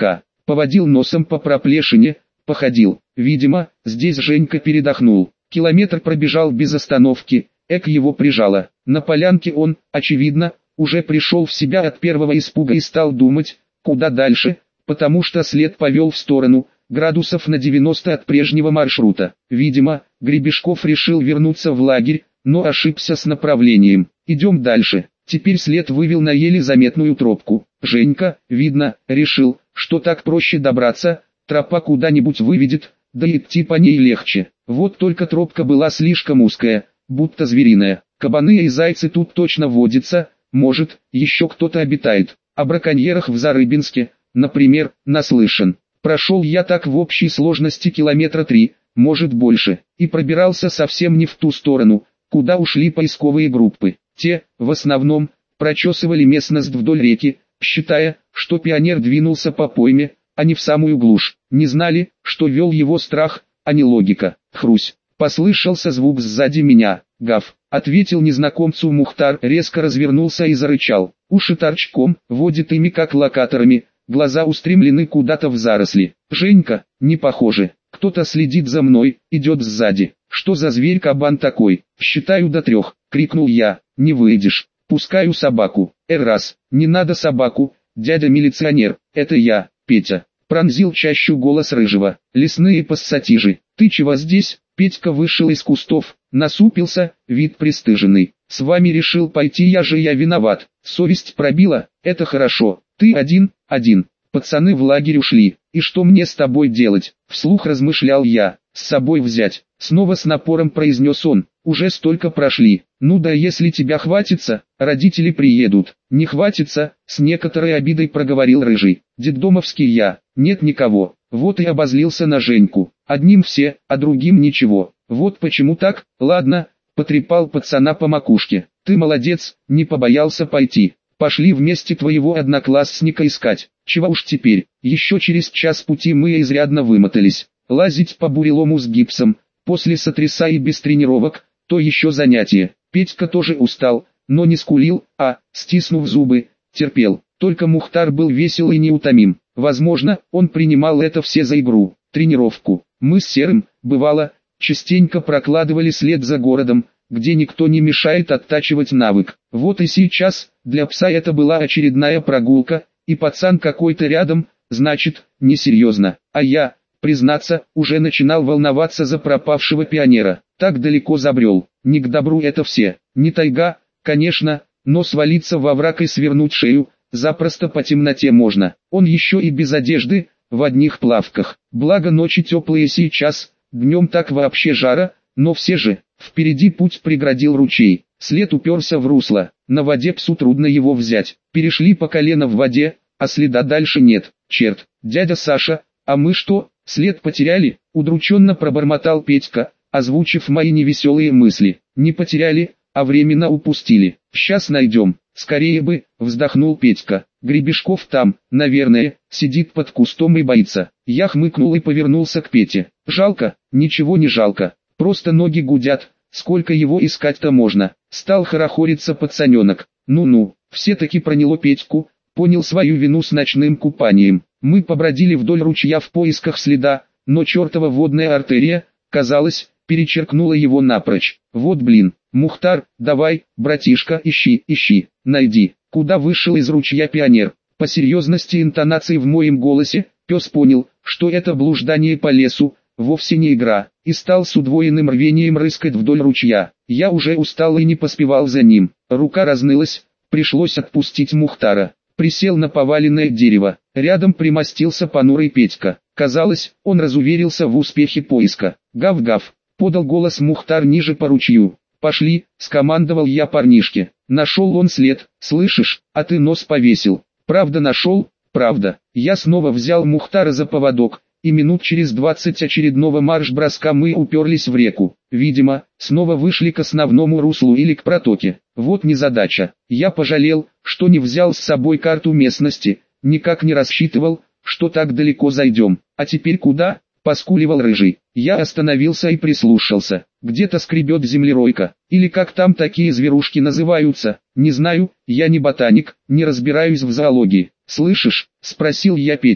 поводил носом по проплешине, походил. Видимо, здесь Женька передохнул. Километр пробежал без остановки, эк его прижало. На полянке он, очевидно, уже пришел в себя от первого испуга и стал думать, куда дальше, потому что след повел в сторону, градусов на девяносто от прежнего маршрута. Видимо, Гребешков решил вернуться в лагерь, но ошибся с направлением. Идем дальше. Теперь след вывел на еле заметную тропку. Женька, видно, решил, что так проще добраться, тропа куда-нибудь выведет, да и идти по ней легче. Вот только тропка была слишком узкая, будто звериная. Кабаны и зайцы тут точно водятся, может, еще кто-то обитает. О браконьерах в Зарыбинске, например, наслышан. Прошел я так в общей сложности километра три, может больше, и пробирался совсем не в ту сторону, куда ушли поисковые группы. Те, в основном, прочесывали местность вдоль реки, считая, что пионер двинулся по пойме, а не в самую глушь. Не знали, что вел его страх, а не логика. Хрусь. Послышался звук сзади меня. Гав. Ответил незнакомцу Мухтар, резко развернулся и зарычал. Уши торчком, водит ими как локаторами, глаза устремлены куда-то в заросли. Женька, не похоже. Кто-то следит за мной, идет сзади. Что за зверь-кабан такой? Считаю до трех, крикнул я. Не выйдешь. Пускаю собаку. Эр раз. Не надо собаку, дядя милиционер, это я, Петя. Пронзил чащу голос Рыжего. Лесные пассатижи. Ты чего здесь? Петька вышел из кустов, насупился, вид пристыженный. С вами решил пойти, я же я виноват. Совесть пробила, это хорошо. Ты один, один. Пацаны в лагерь ушли. И что мне с тобой делать? Вслух размышлял я. С собой взять. Снова с напором произнес он. Уже столько прошли. Ну да если тебя хватится, родители приедут. Не хватится, с некоторой обидой проговорил Рыжий. Детдомовский я. Нет никого. Вот и обозлился на Женьку. Одним все, а другим ничего. Вот почему так, ладно, потрепал пацана по макушке. Ты молодец, не побоялся пойти. Пошли вместе твоего одноклассника искать. Чего уж теперь, еще через час пути мы изрядно вымотались. Лазить по бурелому с гипсом, после сотряса и без тренировок, то еще занятие. Петька тоже устал, но не скулил, а, стиснув зубы, терпел. Только Мухтар был весел и неутомим. Возможно, он принимал это все за игру, тренировку. Мы с Серым, бывало, частенько прокладывали след за городом, где никто не мешает оттачивать навык. Вот и сейчас, для пса это была очередная прогулка, и пацан какой-то рядом, значит, несерьезно. А я, признаться, уже начинал волноваться за пропавшего пионера. Так далеко забрел, не к добру это все. Не тайга, конечно, но свалиться во враг и свернуть шею, запросто по темноте можно. Он еще и без одежды, в одних плавках. Благо ночи теплые сейчас, днем так вообще жара, но все же, впереди путь преградил ручей. След уперся в русло, на воде псу трудно его взять. Перешли по колено в воде, а следа дальше нет. Черт, дядя Саша, а мы что, след потеряли? Удрученно пробормотал Петька, озвучив мои невеселые мысли. Не потеряли, а временно упустили. Сейчас найдем. Скорее бы, вздохнул Петька. Гребешков там, наверное, сидит под кустом и боится. Я хмыкнул и повернулся к Пете. Жалко, ничего не жалко. Просто ноги гудят, сколько его искать-то можно. Стал хорохориться пацаненок. Ну-ну, все-таки проняло Петьку, понял свою вину с ночным купанием. Мы побродили вдоль ручья в поисках следа, но чертова водная артерия, казалось, перечеркнула его напрочь. Вот блин, Мухтар, давай, братишка, ищи, ищи, найди. Куда вышел из ручья пионер? По серьезности интонации в моем голосе, пес понял, что это блуждание по лесу, вовсе не игра, и стал с удвоенным рвением рыскать вдоль ручья. Я уже устал и не поспевал за ним. Рука разнылась, пришлось отпустить Мухтара. Присел на поваленное дерево. Рядом примостился понурый Петька. Казалось, он разуверился в успехе поиска. Гав-гав, подал голос Мухтар ниже по ручью. «Пошли», — скомандовал я парнишке. Нашел он след, слышишь, а ты нос повесил. Правда нашел? Правда. Я снова взял Мухтара за поводок, и минут через двадцать очередного марш-броска мы уперлись в реку. Видимо, снова вышли к основному руслу или к протоке. Вот незадача. Я пожалел, что не взял с собой карту местности, никак не рассчитывал, что так далеко зайдем. А теперь куда? Поскуливал Рыжий. Я остановился и прислушался. Где-то скребет землеройка, или как там такие зверушки называются, не знаю, я не ботаник, не разбираюсь в зоологии. «Слышишь?» – спросил я Петьку.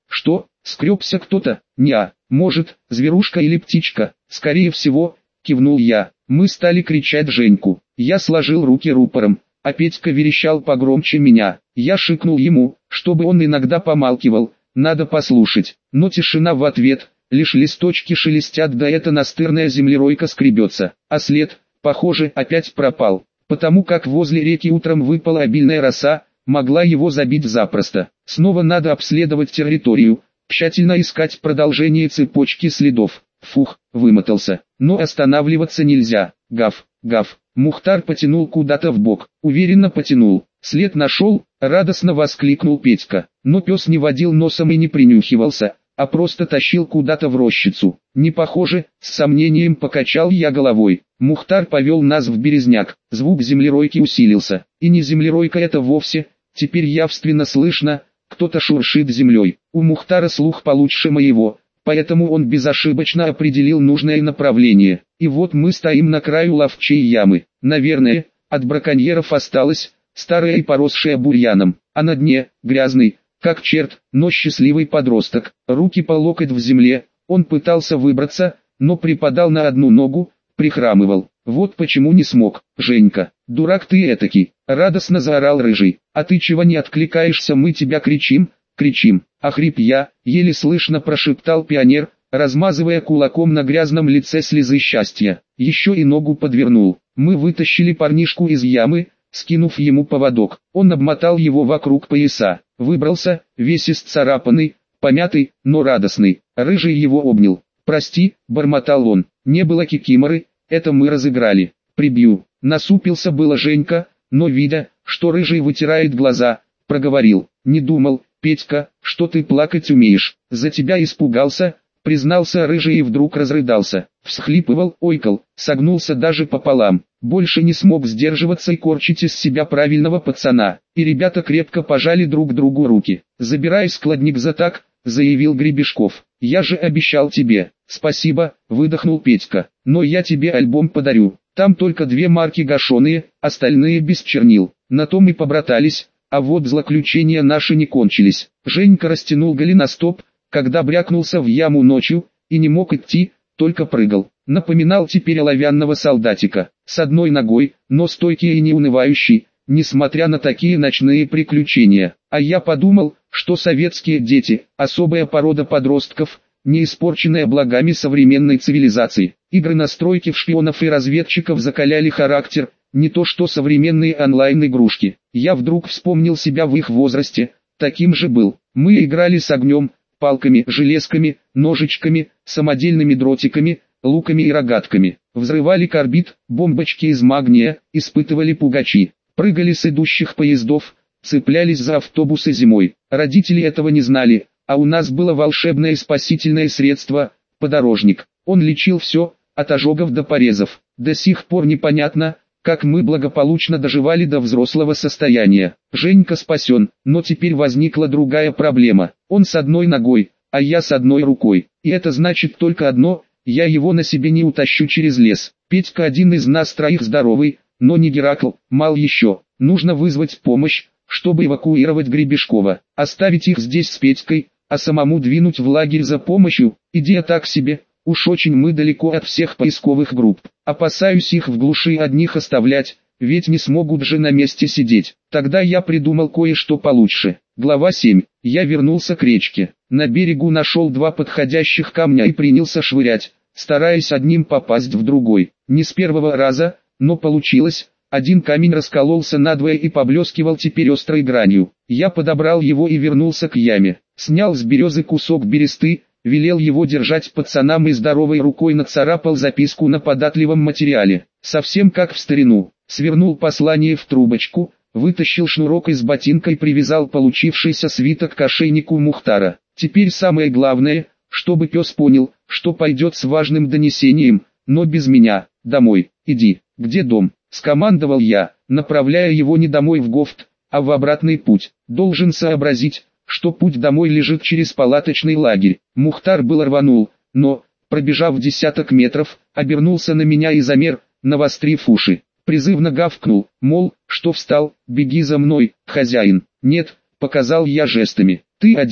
Что, скребся кто-то? Неа, может, зверушка или птичка, скорее всего, кивнул я. Мы стали кричать Женьку. Я сложил руки рупором, а Петька верещал погромче меня. Я шикнул ему, чтобы он иногда помалкивал, надо послушать. Но тишина в ответ, лишь листочки шелестят, да эта настырная землеройка скребется. А след, похоже, опять пропал, потому как возле реки утром выпала обильная роса, могла его забить запросто. Снова надо обследовать территорию, тщательно искать продолжение цепочки следов. Фух, вымотался. Но останавливаться нельзя. Гав, гав. Мухтар потянул куда-то вбок. Уверенно потянул. След нашел, радостно воскликнул Петька. Но пес не водил носом и не принюхивался, а просто тащил куда-то в рощицу. Не похоже, с сомнением покачал я головой. Мухтар повел нас в березняк. Звук землеройки усилился. И не землеройка это вовсе, теперь явственно слышно, кто-то шуршит землей. У Мухтара слух получше моего, поэтому он безошибочно определил нужное направление. И вот мы стоим на краю ловчей ямы. Наверное, от браконьеров осталось, старая и поросшая бурьяном, а на дне, грязный, как черт, но счастливый подросток. Руки по локоть в земле, он пытался выбраться, но припадал на одну ногу, прихрамывал. Вот почему не смог. Женька, дурак ты этакий, радостно заорал Рыжий. А ты чего не откликаешься, мы тебя кричим, кричим. Охрип я, еле слышно прошептал пионер, размазывая кулаком на грязном лице слезы счастья. Еще и ногу подвернул. Мы вытащили парнишку из ямы, скинув ему поводок. Он обмотал его вокруг пояса. Выбрался, весь исцарапанный, помятый, но радостный. Рыжий его обнял. «Прости», — бормотал он, — «не было кикиморы, это мы разыграли. Прибью». Насупился было Женька, но видя, что Рыжий вытирает глаза, проговорил. «Не думал, Петька, что ты плакать умеешь. За тебя испугался», — признался Рыжий и вдруг разрыдался. Всхлипывал, ойкал, согнулся даже пополам. Больше не смог сдерживаться и корчить из себя правильного пацана. И ребята крепко пожали друг другу руки. «Забирай складник за так», — заявил Гребешков. «Я же обещал тебе». «Спасибо», — выдохнул Петька. «Но я тебе альбом подарю. Там только две марки гашеные, остальные без чернил». На том и побратались, а вот злоключения наши не кончились. Женька растянул голеностоп, когда брякнулся в яму ночью, и не мог идти, только прыгал. Напоминал теперь оловянного солдатика, с одной ногой, но стойкий и неунывающий, несмотря на такие ночные приключения. А я подумал, что советские дети, особая порода подростков, не испорченная благами современной цивилизации. Игры на стройке в шпионов и разведчиков закаляли характер, не то что современные онлайн-игрушки. Я вдруг вспомнил себя в их возрасте, таким же был. Мы играли с огнем, палками, железками, ножичками, самодельными дротиками, луками и рогатками. Взрывали карбид, бомбочки из магния, испытывали пугачи, прыгали с идущих поездов, цеплялись за автобусы зимой. Родители этого не знали, а у нас было волшебное спасительное средство – подорожник. Он лечил все, от ожогов до порезов. До сих пор непонятно, как мы благополучно доживали до взрослого состояния. Женька спасен, но теперь возникла другая проблема. Он с одной ногой, а я с одной рукой. И это значит только одно – я его на себе не утащу через лес. Петька один из нас троих здоровый, но не Геракл, мал еще. Нужно вызвать помощь, чтобы эвакуировать Гребешкова. Оставить их здесь с Петькой, а самому двинуть в лагерь за помощью – идея так себе. Уж очень мы далеко от всех поисковых групп. Опасаюсь их в глуши одних оставлять, ведь не смогут же на месте сидеть. Тогда я придумал кое-что получше. Глава семь. Я вернулся к речке. На берегу нашел два подходящих камня и принялся швырять, стараясь одним попасть в другой. Не с первого раза, но получилось. Один камень раскололся надвое и поблескивал теперь острой гранью. Я подобрал его и вернулся к яме. Снял с березы кусок бересты, велел его держать пацанам и здоровой рукой нацарапал записку на податливом материале. Совсем как в старину. Свернул послание в трубочку, вытащил шнурок из ботинка и привязал получившийся свиток к ошейнику Мухтара. Теперь самое главное, чтобы пес понял, что пойдет с важным донесением, но без меня. Домой, иди. Где дом? Скомандовал я, направляя его не домой в Гофт, а в обратный путь. Должен сообразить, что путь домой лежит через палаточный лагерь. Мухтар был рванул, но, пробежав десяток метров, обернулся на меня и замер, навострив уши. Призывно гавкнул, мол, что встал, беги за мной, хозяин. Нет, показал я жестами. Ты один.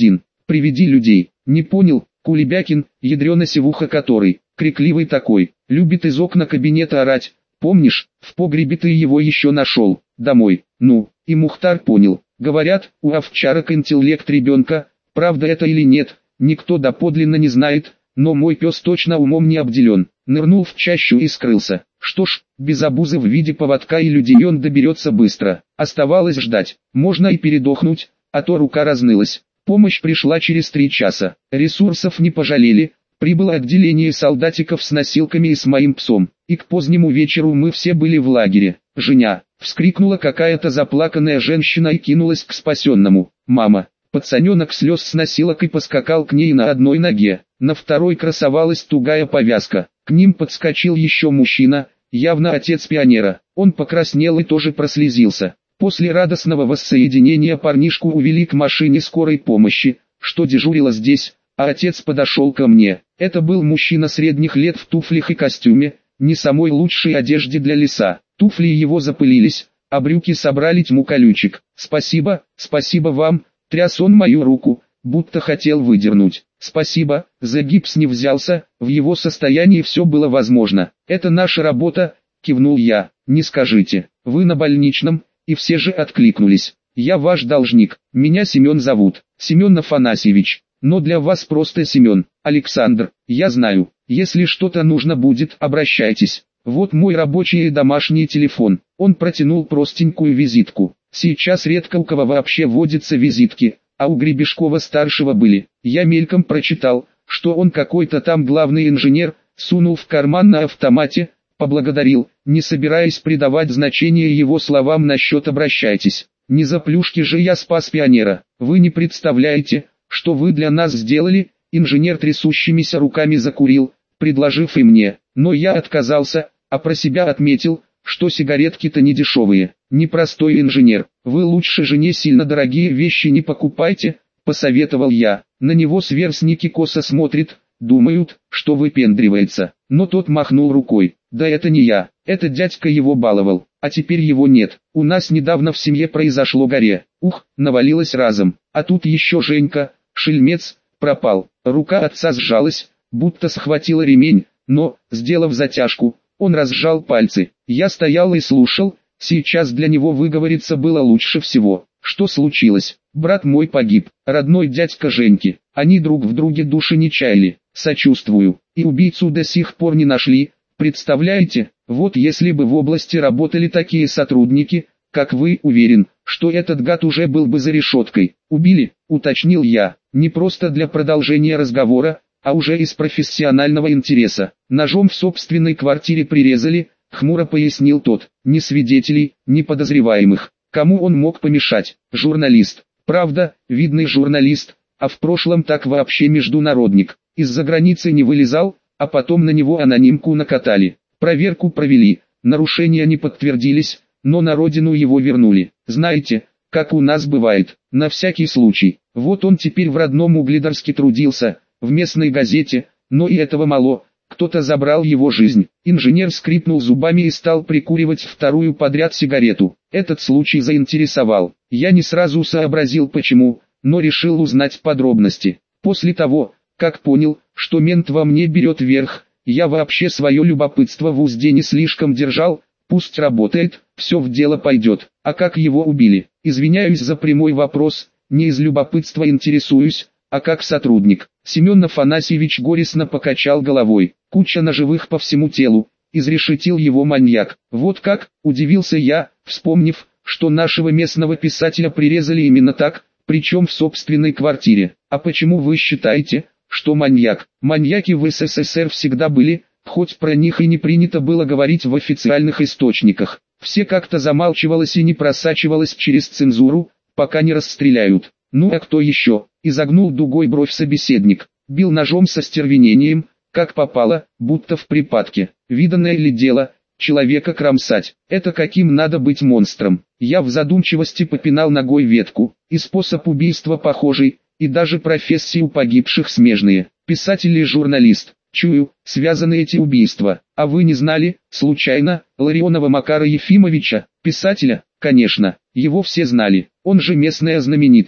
приведи людей. Не понял, Кулебякин, ядрёно-севуха который, крикливый такой, любит из окна кабинета орать. Помнишь, в погребе ты его еще нашел, домой. Ну, и Мухтар понял. Говорят, у овчарок интеллект ребенка, правда это или нет, никто доподлинно не знает, но мой пес точно умом не обделен. Нырнул в чащу и скрылся. Что ж, без обузы в виде поводка и людей он доберется быстро. Оставалось ждать. Можно и передохнуть, а то рука разнылась. Помощь пришла через три часа. Ресурсов не пожалели. Прибыло отделение солдатиков с носилками и с моим псом. И к позднему вечеру мы все были в лагере. «Женя!» — вскрикнула какая-то заплаканная женщина и кинулась к спасенному. «Мама!» Пацаненок слез с носилок и поскакал к ней на одной ноге. На второй красовалась тугая повязка. К ним подскочил еще мужчина, явно отец пионера. Он покраснел и тоже прослезился. После радостного воссоединения парнишку увели к машине скорой помощи, что дежурила здесь, а отец подошел ко мне. Это был мужчина средних лет в туфлях и костюме, не самой лучшей одежде для леса. Туфли его запылились, а брюки собрали тьму колючек. «Спасибо, спасибо вам», — тряс он мою руку, будто хотел выдернуть. «Спасибо, за гипс не взялся, в его состоянии все было возможно. Это наша работа», — кивнул я. «Не скажите, вы на больничном?» И все же откликнулись. «Я ваш должник, меня Семен зовут, Семен Афанасьевич, но для вас просто Семен. Александр, я знаю, если что-то нужно будет, обращайтесь. Вот мой рабочий и домашний телефон». Он протянул простенькую визитку. Сейчас редко у кого вообще водятся визитки, а у Гребешкова-старшего были. Я мельком прочитал, что он какой-то там главный инженер, сунул в карман на автомате, поблагодарил, не собираясь придавать значение его словам насчет «обращайтесь». Не за плюшки же я спас пионера. Вы не представляете, что вы для нас сделали. Инженер трясущимися руками закурил, предложив и мне, но я отказался, а про себя отметил, что сигаретки-то не дешевые. Непростой инженер, вы лучше жене сильно дорогие вещи не покупайте, посоветовал я. На него сверстники косо смотрят, думают, что выпендривается, но тот махнул рукой. Да это не я, это дядька его баловал, а теперь его нет. У нас недавно в семье произошло горе. Ух, навалилось разом, а тут еще Женька, шельмец, пропал. Рука отца сжалась, будто схватила ремень, но, сделав затяжку, он разжал пальцы. Я стоял и слушал, сейчас для него выговориться было лучше всего. Что случилось? Брат мой погиб, родной дядька Женьки. Они друг в друге души не чаяли. Сочувствую. И убийцу до сих пор не нашли. Представляете, вот если бы в области работали такие сотрудники, как вы, уверен, что этот гад уже был бы за решеткой. Убили, уточнил я, не просто для продолжения разговора, а уже из профессионального интереса. Ножом в собственной квартире прирезали, хмуро пояснил тот. Ни свидетелей, ни подозреваемых. Кому он мог помешать? Журналист. Правда, видный журналист, а в прошлом так вообще международник. Из-за границы не вылезал, а потом на него анонимку накатали. Проверку провели, нарушения не подтвердились, но на родину его вернули. Знаете, как у нас бывает, на всякий случай. Вот он теперь в родном Угледорске трудился, в местной газете, но и этого мало, кто-то забрал его жизнь. Инженер скрипнул зубами и стал прикуривать вторую подряд сигарету. Этот случай заинтересовал. Я не сразу сообразил почему, но решил узнать подробности. После того, как понял, что мент во мне берет верх, я вообще свое любопытство в узде не слишком держал, пусть работает, все в дело пойдет. А как его убили? Извиняюсь за прямой вопрос, не из любопытства интересуюсь, а как сотрудник. Семен Афанасьевич горестно покачал головой. Куча ножевых по всему телу, изрешетил его маньяк. Вот как, удивился я, вспомнив, что нашего местного писателя прирезали именно так, причем в собственной квартире. А почему вы считаете, что маньяк? Маньяки в СССР всегда были, хоть про них и не принято было говорить в официальных источниках. Все как-то замалчивалось и не просачивалось через цензуру, пока не расстреляют. Ну а кто еще? Изогнул дугой бровь собеседник. Бил ножом со стервенением, как попало, будто в припадке. Виданное ли дело, человека кромсать? Это каким надо быть монстром? Я в задумчивости попинал ногой ветку, и способ убийства похожий, и даже профессии у погибших смежные. Писатель и журналист. Чую, связаны эти убийства. А вы не знали, случайно, Ларионова Макара Ефимовича, писателя? Конечно, его все знали, он же местная знаменитость.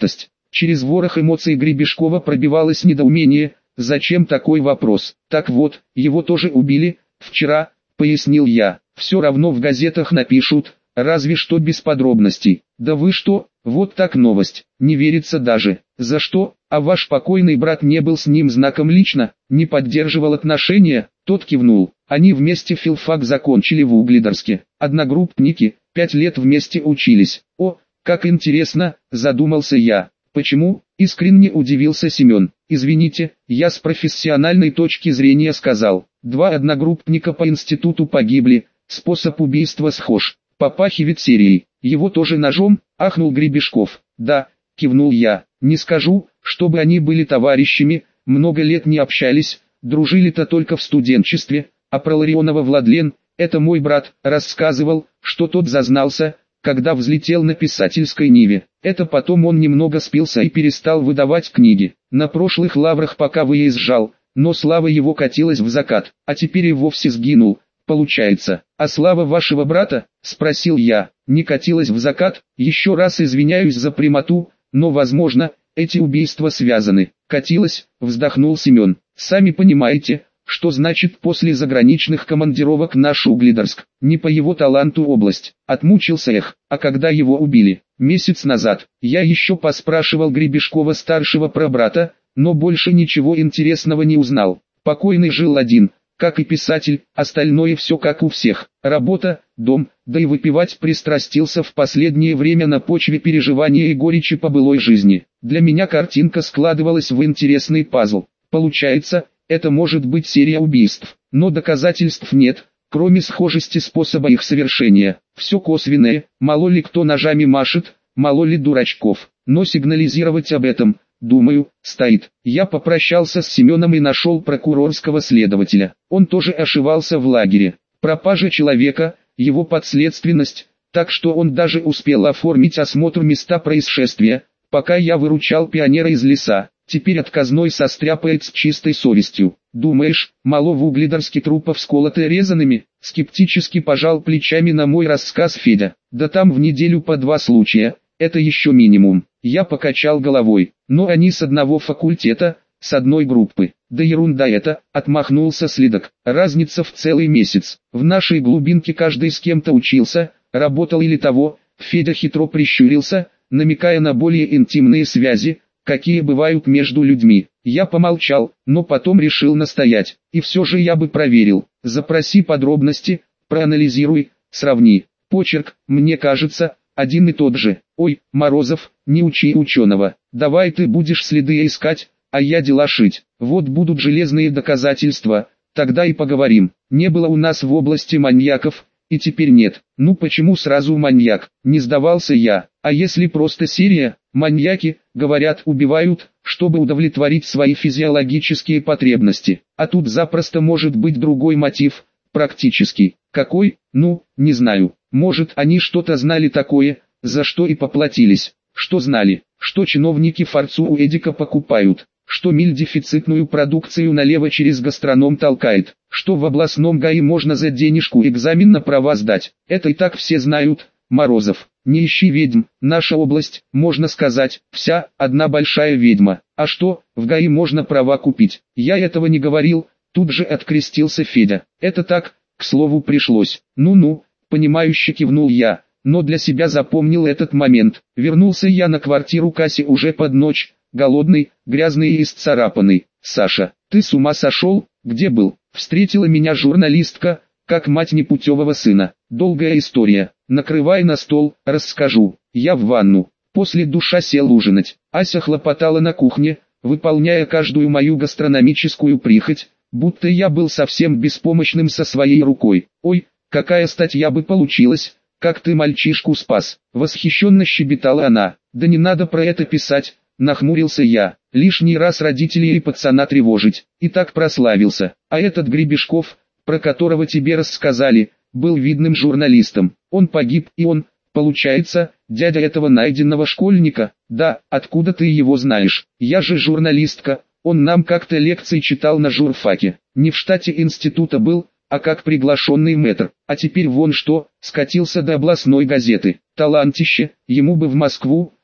Через ворох эмоций Гребешкова пробивалось недоумение, зачем такой вопрос. Так вот, его тоже убили, вчера, пояснил я. Все равно в газетах напишут, разве что без подробностей. Да вы что, вот так новость, не верится даже. За что? А ваш покойный брат не был с ним знаком лично, не поддерживал отношения? Тот кивнул. Они вместе филфак закончили в Угледорске. Одногруппники, пять лет вместе учились. О, как интересно, задумался я. Почему? Искренне удивился Семен. Извините, я с профессиональной точки зрения сказал. Два одногруппника по институту погибли, способ убийства схож. Попахивает серией. Его тоже ножом? Ахнул Гребешков. Да, кивнул я. Не скажу, чтобы они были товарищами, много лет не общались, дружили-то только в студенчестве, а про Ларионова Владлен, это мой брат, рассказывал, что тот зазнался, когда взлетел на писательской ниве. Это потом он немного спился и перестал выдавать книги. На прошлых лаврах пока выезжал, но слава его катилась в закат, а теперь и вовсе сгинул, получается. А слава вашего брата, спросил я, не катилась в закат? Еще раз извиняюсь за прямоту, но возможно, эти убийства связаны. Катилась, вздохнул Семен. Сами понимаете, что значит после заграничных командировок наш Угледорск, не по его таланту область. Отмучился эх, а когда его убили? Месяц назад. Я еще поспрашивал Гребешкова-старшего про брата, но больше ничего интересного не узнал. Покойный жил один, как и писатель, остальное все как у всех. Работа, дом, да и выпивать пристрастился в последнее время на почве переживания и горечи по былой жизни. Для меня картинка складывалась в интересный пазл. Получается, это может быть серия убийств, но доказательств нет, кроме схожести способа их совершения. Все косвенное, мало ли кто ножами машет, мало ли дурачков, но сигнализировать об этом, думаю, стоит. Я попрощался с Семеном и нашел прокурорского следователя. Он тоже ошивался в лагере. Пропажа человека, его подследственность, так что он даже успел оформить осмотр места происшествия, пока я выручал пионера из леса. Теперь отказной состряпает с чистой совестью. Думаешь, мало в Угледорске трупов сколото резаными? Скептически пожал плечами на мой рассказ Федя. Да там в неделю по два случая, это еще минимум. Я покачал головой, но они с одного факультета, с одной группы. Да ерунда это, отмахнулся следак. Разница в целый месяц. В нашей глубинке каждый с кем-то учился, работал или того. Федя хитро прищурился, намекая на более интимные связи, какие бывают между людьми. Я помолчал, но потом решил настоять. И все же я бы проверил. Запроси подробности, проанализируй, сравни. Почерк, мне кажется, один и тот же. Ой, Морозов, не учи ученого. Давай ты будешь следы искать, а я дела шить. Вот будут железные доказательства, тогда и поговорим. Не было у нас в области маньяков, и теперь нет. Ну почему сразу маньяк? Не сдавался я. А если просто серия? Маньяки, говорят, убивают, чтобы удовлетворить свои физиологические потребности. А тут запросто может быть другой мотив, практический. Какой? Ну, не знаю. Может, они что-то знали такое, за что и поплатились. Что знали? Что чиновники форцу у Эдика покупают. Что Миль дефицитную продукцию налево через гастроном толкает. Что в областном ГАИ можно за денежку экзамен на права сдать. Это и так все знают, Морозов. Не ищи ведьм, наша область, можно сказать, вся, одна большая ведьма. А что, в ГАИ можно права купить? Я этого не говорил, тут же открестился Федя. Это так, к слову пришлось. Ну-ну, понимающе кивнул я, но для себя запомнил этот момент. Вернулся я на квартиру Касси уже под ночь, голодный, грязный и исцарапанный. Саша, ты с ума сошел? Где был? Встретила меня журналистка, как мать непутевого сына. Долгая история. Накрывай на стол, расскажу. Я в ванну. После душа сел ужинать. Ася хлопотала на кухне, выполняя каждую мою гастрономическую прихоть, будто я был совсем беспомощным со своей рукой. Ой, какая статья бы получилась, как ты мальчишку спас. Восхищенно щебетала она. Да не надо про это писать, нахмурился я. Лишний раз родителей и пацана тревожить. И так прославился. А этот Гребешков, про которого тебе рассказали, был видным журналистом. Он погиб, и он, получается, дядя этого найденного школьника. Да, откуда ты его знаешь? Я же журналистка, он нам как-то лекции читал на журфаке. Не в штате института был, а как приглашенный мэтр. А теперь вон что, скатился до областной газеты. Талантище, ему бы в Москву,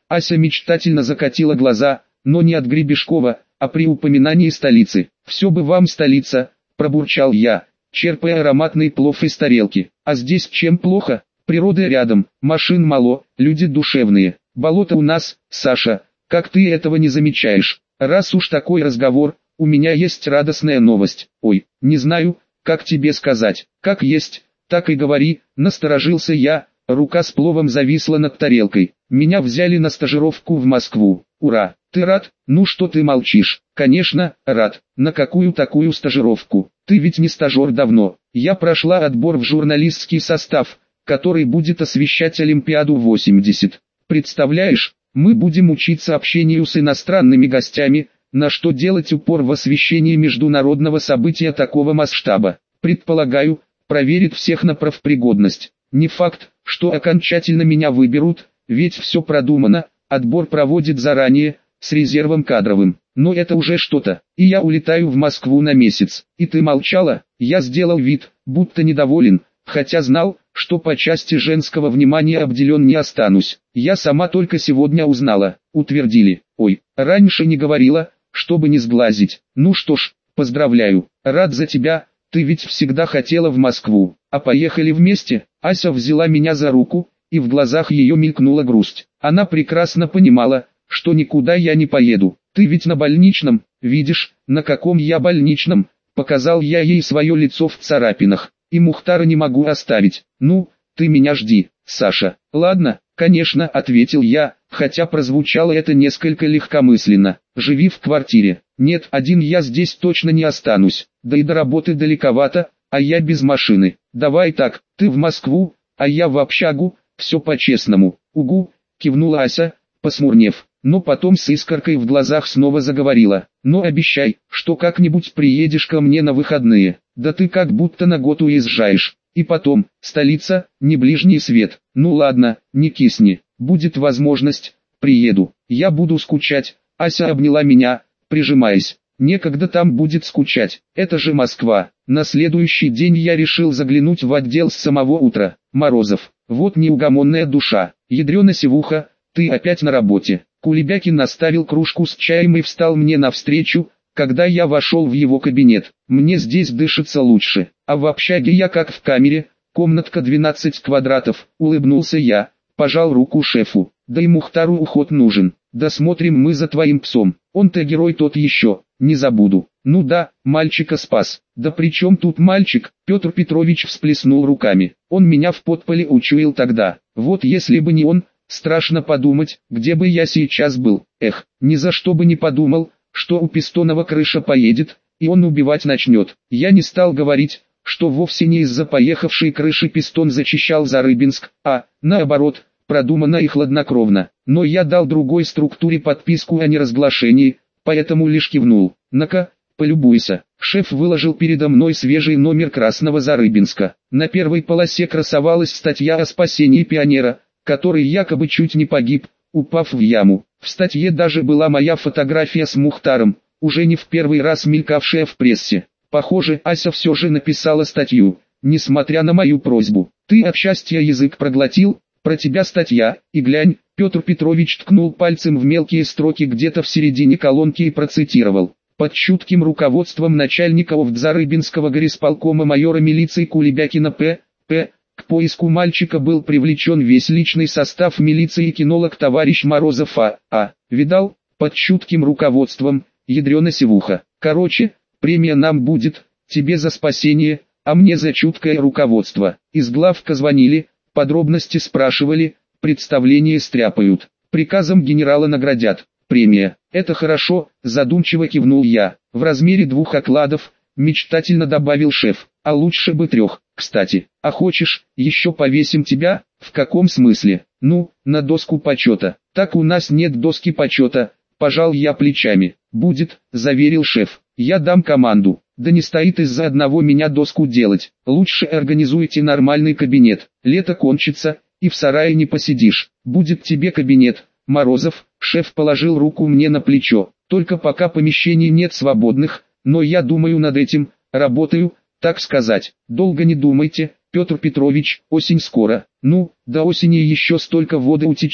Ася мечтательно закатила глаза, но не от Гребешкова, а при упоминании столицы. «Все бы вам столица», – пробурчал я, черпая ароматный плов из тарелки. «А здесь чем плохо? Природа рядом, машин мало, люди душевные. Болото у нас, Саша, как ты этого не замечаешь? Раз уж такой разговор, у меня есть радостная новость. Ой, не знаю, как тебе сказать. Как есть, так и говори», – насторожился я, рука с пловом зависла над тарелкой. «Меня взяли на стажировку в Москву. Ура! Ты рад? Ну что ты молчишь?» «Конечно, рад. На какую такую стажировку? Ты ведь не стажер давно». «Я прошла отбор в журналистский состав, который будет освещать Олимпиаду восемьдесят. Представляешь, мы будем учиться общению с иностранными гостями, на что делать упор в освещении международного события такого масштаба. Предполагаю, проверит всех на профпригодность. Не факт, что окончательно меня выберут, ведь все продумано, отбор проводит заранее, с резервом кадровым. Но это уже что-то, и я улетаю в Москву на месяц. И ты молчала?» Я сделал вид, будто недоволен, хотя знал, что по части женского внимания обделен не останусь. «Я сама только сегодня узнала», утвердили. «Ой, раньше не говорила, чтобы не сглазить». «Ну что ж, поздравляю, рад за тебя, ты ведь всегда хотела в Москву. А поехали вместе?» Ася взяла меня за руку, и в глазах ее мелькнула грусть. Она прекрасно понимала, что никуда я не поеду. «Ты ведь на больничном, видишь, на каком я больничном?» Показал я ей свое лицо в царапинах. «И Мухтара не могу оставить. Ну, ты меня жди, Саша». «Ладно, конечно», ответил я, хотя прозвучало это несколько легкомысленно. «Живи в квартире». «Нет, один я здесь точно не останусь. Да и до работы далековато, а я без машины. Давай так, ты в Москву, а я в общагу, все по-честному». «Угу», кивнула Ася, посмурнев, но потом с искоркой в глазах снова заговорила. «Но обещай, что как-нибудь приедешь ко мне на выходные. Да ты как будто на год уезжаешь. И потом, столица, не ближний свет». «Ну ладно, не кисни, будет возможность, приеду. Я буду скучать». Ася обняла меня, прижимаясь. «Некогда там будет скучать, это же Москва». На следующий день я решил заглянуть в отдел с самого утра. «Морозов, вот неугомонная душа, ядрена севуха, ты опять на работе». Кулебякин наставил кружку с чаем и встал мне навстречу, когда я вошел в его кабинет. «Мне здесь дышится лучше, а в общаге я как в камере, комнатка двенадцать квадратов», улыбнулся я, пожал руку шефу. «Да и Мухтару уход нужен, досмотрим мы за твоим псом, он-то герой тот еще, не забуду». «Ну да, мальчика спас». «Да при чем тут мальчик?» Петр Петрович всплеснул руками. «Он меня в подполе учуял тогда. Вот если бы не он, страшно подумать, где бы я сейчас был. Эх, ни за что бы не подумал, что у Пистонова крыша поедет, и он убивать начнет». Я не стал говорить, что вовсе не из-за поехавшей крыши Пистон зачищал Зарыбинск, а, наоборот, продуманно и хладнокровно. Но я дал другой структуре подписку о неразглашении, поэтому лишь кивнул. «На-ка, полюбуйся». Шеф выложил передо мной свежий номер Красного Зарыбинска. На первой полосе красовалась статья о спасении пионера, который якобы чуть не погиб, упав в яму. В статье даже была моя фотография с Мухтаром, уже не в первый раз мелькавшая в прессе. Похоже, Ася все же написала статью, несмотря на мою просьбу. «Ты от счастья язык проглотил? Про тебя статья, и глянь». Петр Петрович ткнул пальцем в мелкие строки где-то в середине колонки и процитировал. «Под чутким руководством начальника Овдзарыбинского горисполкома майора милиции Кулебякина П. П. К поиску мальчика был привлечен весь личный состав милиции и кинолог товарищ Морозов А. А. Видал? Под чутким руководством, ядрена севуха. Короче, премия нам будет, тебе за спасение, а мне за чуткое руководство». Из главка звонили, подробности спрашивали, представление стряпают. Приказом генерала наградят. «Премия, это хорошо», задумчиво кивнул я. «В размере двух окладов», мечтательно добавил шеф. «А лучше бы трех, кстати. А хочешь, еще повесим тебя?» «В каком смысле?» «Ну, на доску почета». «Так у нас нет доски почета», пожал я плечами. «Будет», заверил шеф. «Я дам команду». «Да не стоит из-за одного меня доску делать. Лучше организуйте нормальный кабинет. Лето кончится, и в сарае не посидишь. Будет тебе кабинет, Морозов». Шеф положил руку мне на плечо. «Только пока помещений нет свободных, но я думаю над этим, работаю, так сказать». «Долго не думайте, Петр Петрович, осень скоро». «Ну, до осени еще столько воды утечет,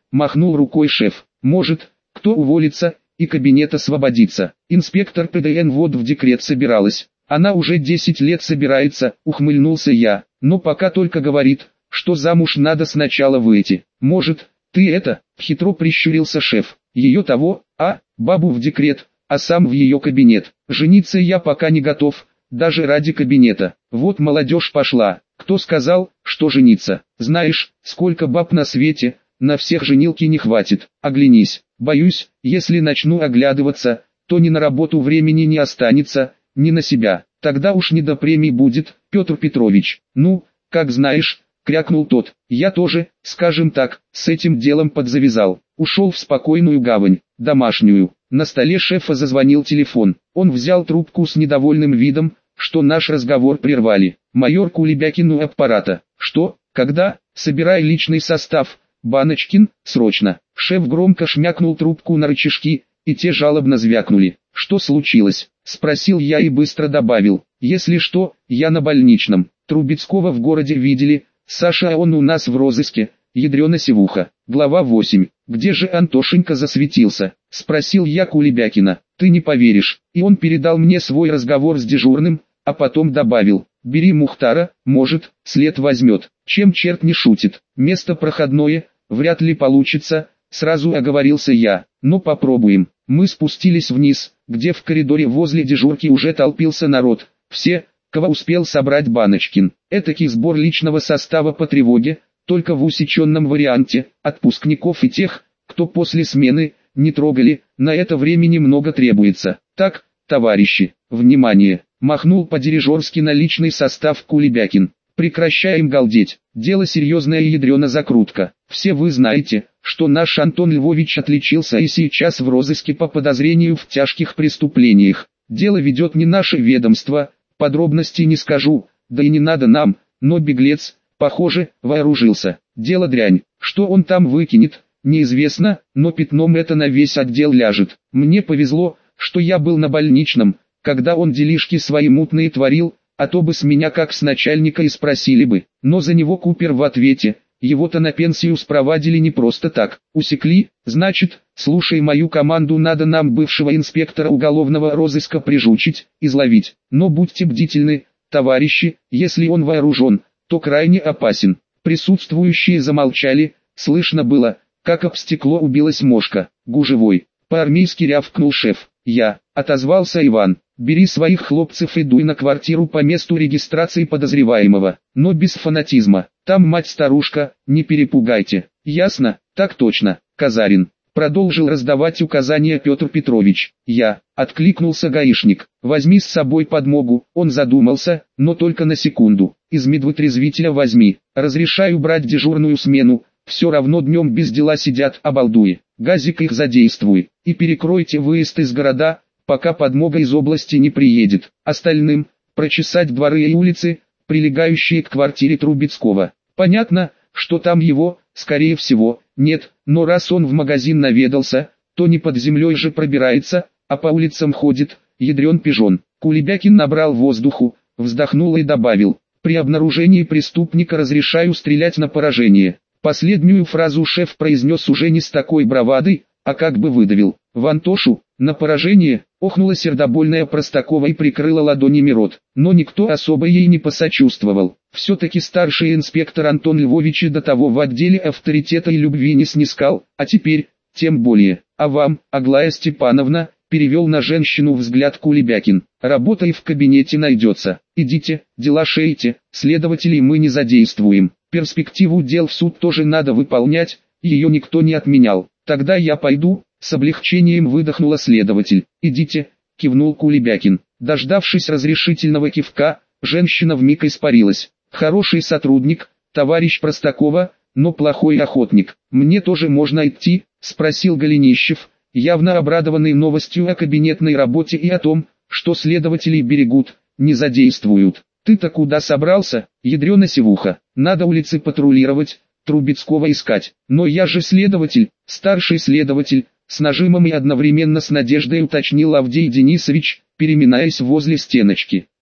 махнул рукой шеф. Может, кто уволится, и кабинет освободится. Инспектор ПДН вот в декрет собиралась. Она уже десять лет собирается, ухмыльнулся я, но пока только говорит, что замуж надо сначала выйти. Может, ты это, хитро прищурился шеф, ее того, а, бабу в декрет, а сам в ее кабинет. Жениться я пока не готов, даже ради кабинета. Вот молодежь пошла, кто сказал, что жениться? Знаешь, сколько баб на свете, на всех женилки не хватит. Оглянись, боюсь, если начну оглядываться, то ни на работу времени не останется, ни на себя. Тогда уж не до премий будет, Петр Петрович. Ну, как знаешь, крякнул тот. Я тоже, скажем так, с этим делом подзавязал. Ушел в спокойную гавань, домашнюю. На столе шефа зазвонил телефон. Он взял трубку с недовольным видом, что наш разговор прервали. Майор Кулебякин у аппарата. Что, когда, собирай личный состав, Баночкин, срочно. Шеф громко шмякнул трубку на рычажки, и те жалобно звякнули. Что случилось? Спросил я и быстро добавил. Если что, я на больничном. Трубецкого в городе видели, Саша, а он у нас в розыске. Ядрена севуха. Глава восемь. Где же Антошенька засветился? Спросил я Кулебякина. Ты не поверишь. И он передал мне свой разговор с дежурным, а потом добавил. Бери Мухтара, может, след возьмет. Чем черт не шутит. Место проходное, вряд ли получится, сразу оговорился я. Но попробуем. Мы спустились вниз, где в коридоре возле дежурки уже толпился народ. Все, кого успел собрать Баночкин. Этакий сбор личного состава по тревоге, только в усеченном варианте, отпускников и тех, кто после смены, не трогали, на это времени много требуется. Так, товарищи, внимание, махнул по-дирижерски на личный состав Кулебякин. Прекращаем галдеть, дело серьезное и ядрена закрутка. Все вы знаете, что наш Антон Львович отличился и сейчас в розыске по подозрению в тяжких преступлениях. Дело ведет не наше ведомство, подробностей не скажу, да и не надо нам, но беглец, похоже, вооружился. Дело дрянь, что он там выкинет, неизвестно, но пятном это на весь отдел ляжет. Мне повезло, что я был на больничном, когда он делишки свои мутные творил, а то бы с меня как с начальника и спросили бы. Но за него Купер в ответе, его-то на пенсию спровадили не просто так. Усекли, значит, слушай мою команду, надо нам бывшего инспектора уголовного розыска прижучить, изловить. Но будьте бдительны, товарищи, если он вооружен, то крайне опасен. Присутствующие замолчали, слышно было, как об стекло убилась мошка. Гужевой, по-армейски рявкнул шеф. Я, отозвался Иван. Бери своих хлопцев и дуй на квартиру по месту регистрации подозреваемого, но без фанатизма. Там мать-старушка, не перепугайте. Ясно? Так точно, Казарин. Продолжил раздавать указания Петр Петрович. Я, откликнулся гаишник. Возьми с собой подмогу. Он задумался, но только на секунду. Из медвытрезвителя возьми. Разрешаю брать дежурную смену. Все равно днем без дела сидят, обалдуи. Газик их задействуй. И перекройте выезд из города, пока подмога из области не приедет. Остальным, прочесать дворы и улицы, прилегающие к квартире Трубецкого. Понятно, что там его, скорее всего, нет, но раз он в магазин наведался, то не под землей же пробирается, а по улицам ходит, ядрен пижон. Кулебякин набрал воздуху, вздохнул и добавил, при обнаружении преступника разрешаю стрелять на поражение. Последнюю фразу шеф произнес уже не с такой бравадой, а как бы выдавил. В Антошу, на поражение, охнула сердобольная Простакова и прикрыла ладонями рот, но никто особо ей не посочувствовал. Все-таки старший инспектор Антон Львович и до того в отделе авторитета и любви не снискал, а теперь, тем более. А вам, Аглая Степановна, перевел на женщину взгляд Кулебякин, работа и в кабинете найдется. Идите, дела шейте, следователей мы не задействуем. Перспективу дел в суд тоже надо выполнять, ее никто не отменял. Тогда я пойду, с облегчением выдохнула следователь. Идите, кивнул Кулебякин. Дождавшись разрешительного кивка, женщина вмиг испарилась. Хороший сотрудник, товарищ Простакова, но плохой охотник. Мне тоже можно идти, спросил Голенищев, явно обрадованный новостью о кабинетной работе и о том, что следователей берегут, не задействуют. Ты-то куда собрался, ядрена севуха? Надо улицы патрулировать, Трубецкого искать. Но я же следователь, старший следователь, с нажимом и одновременно с надеждой уточнил Авдей Денисович, переминаясь возле стеночки.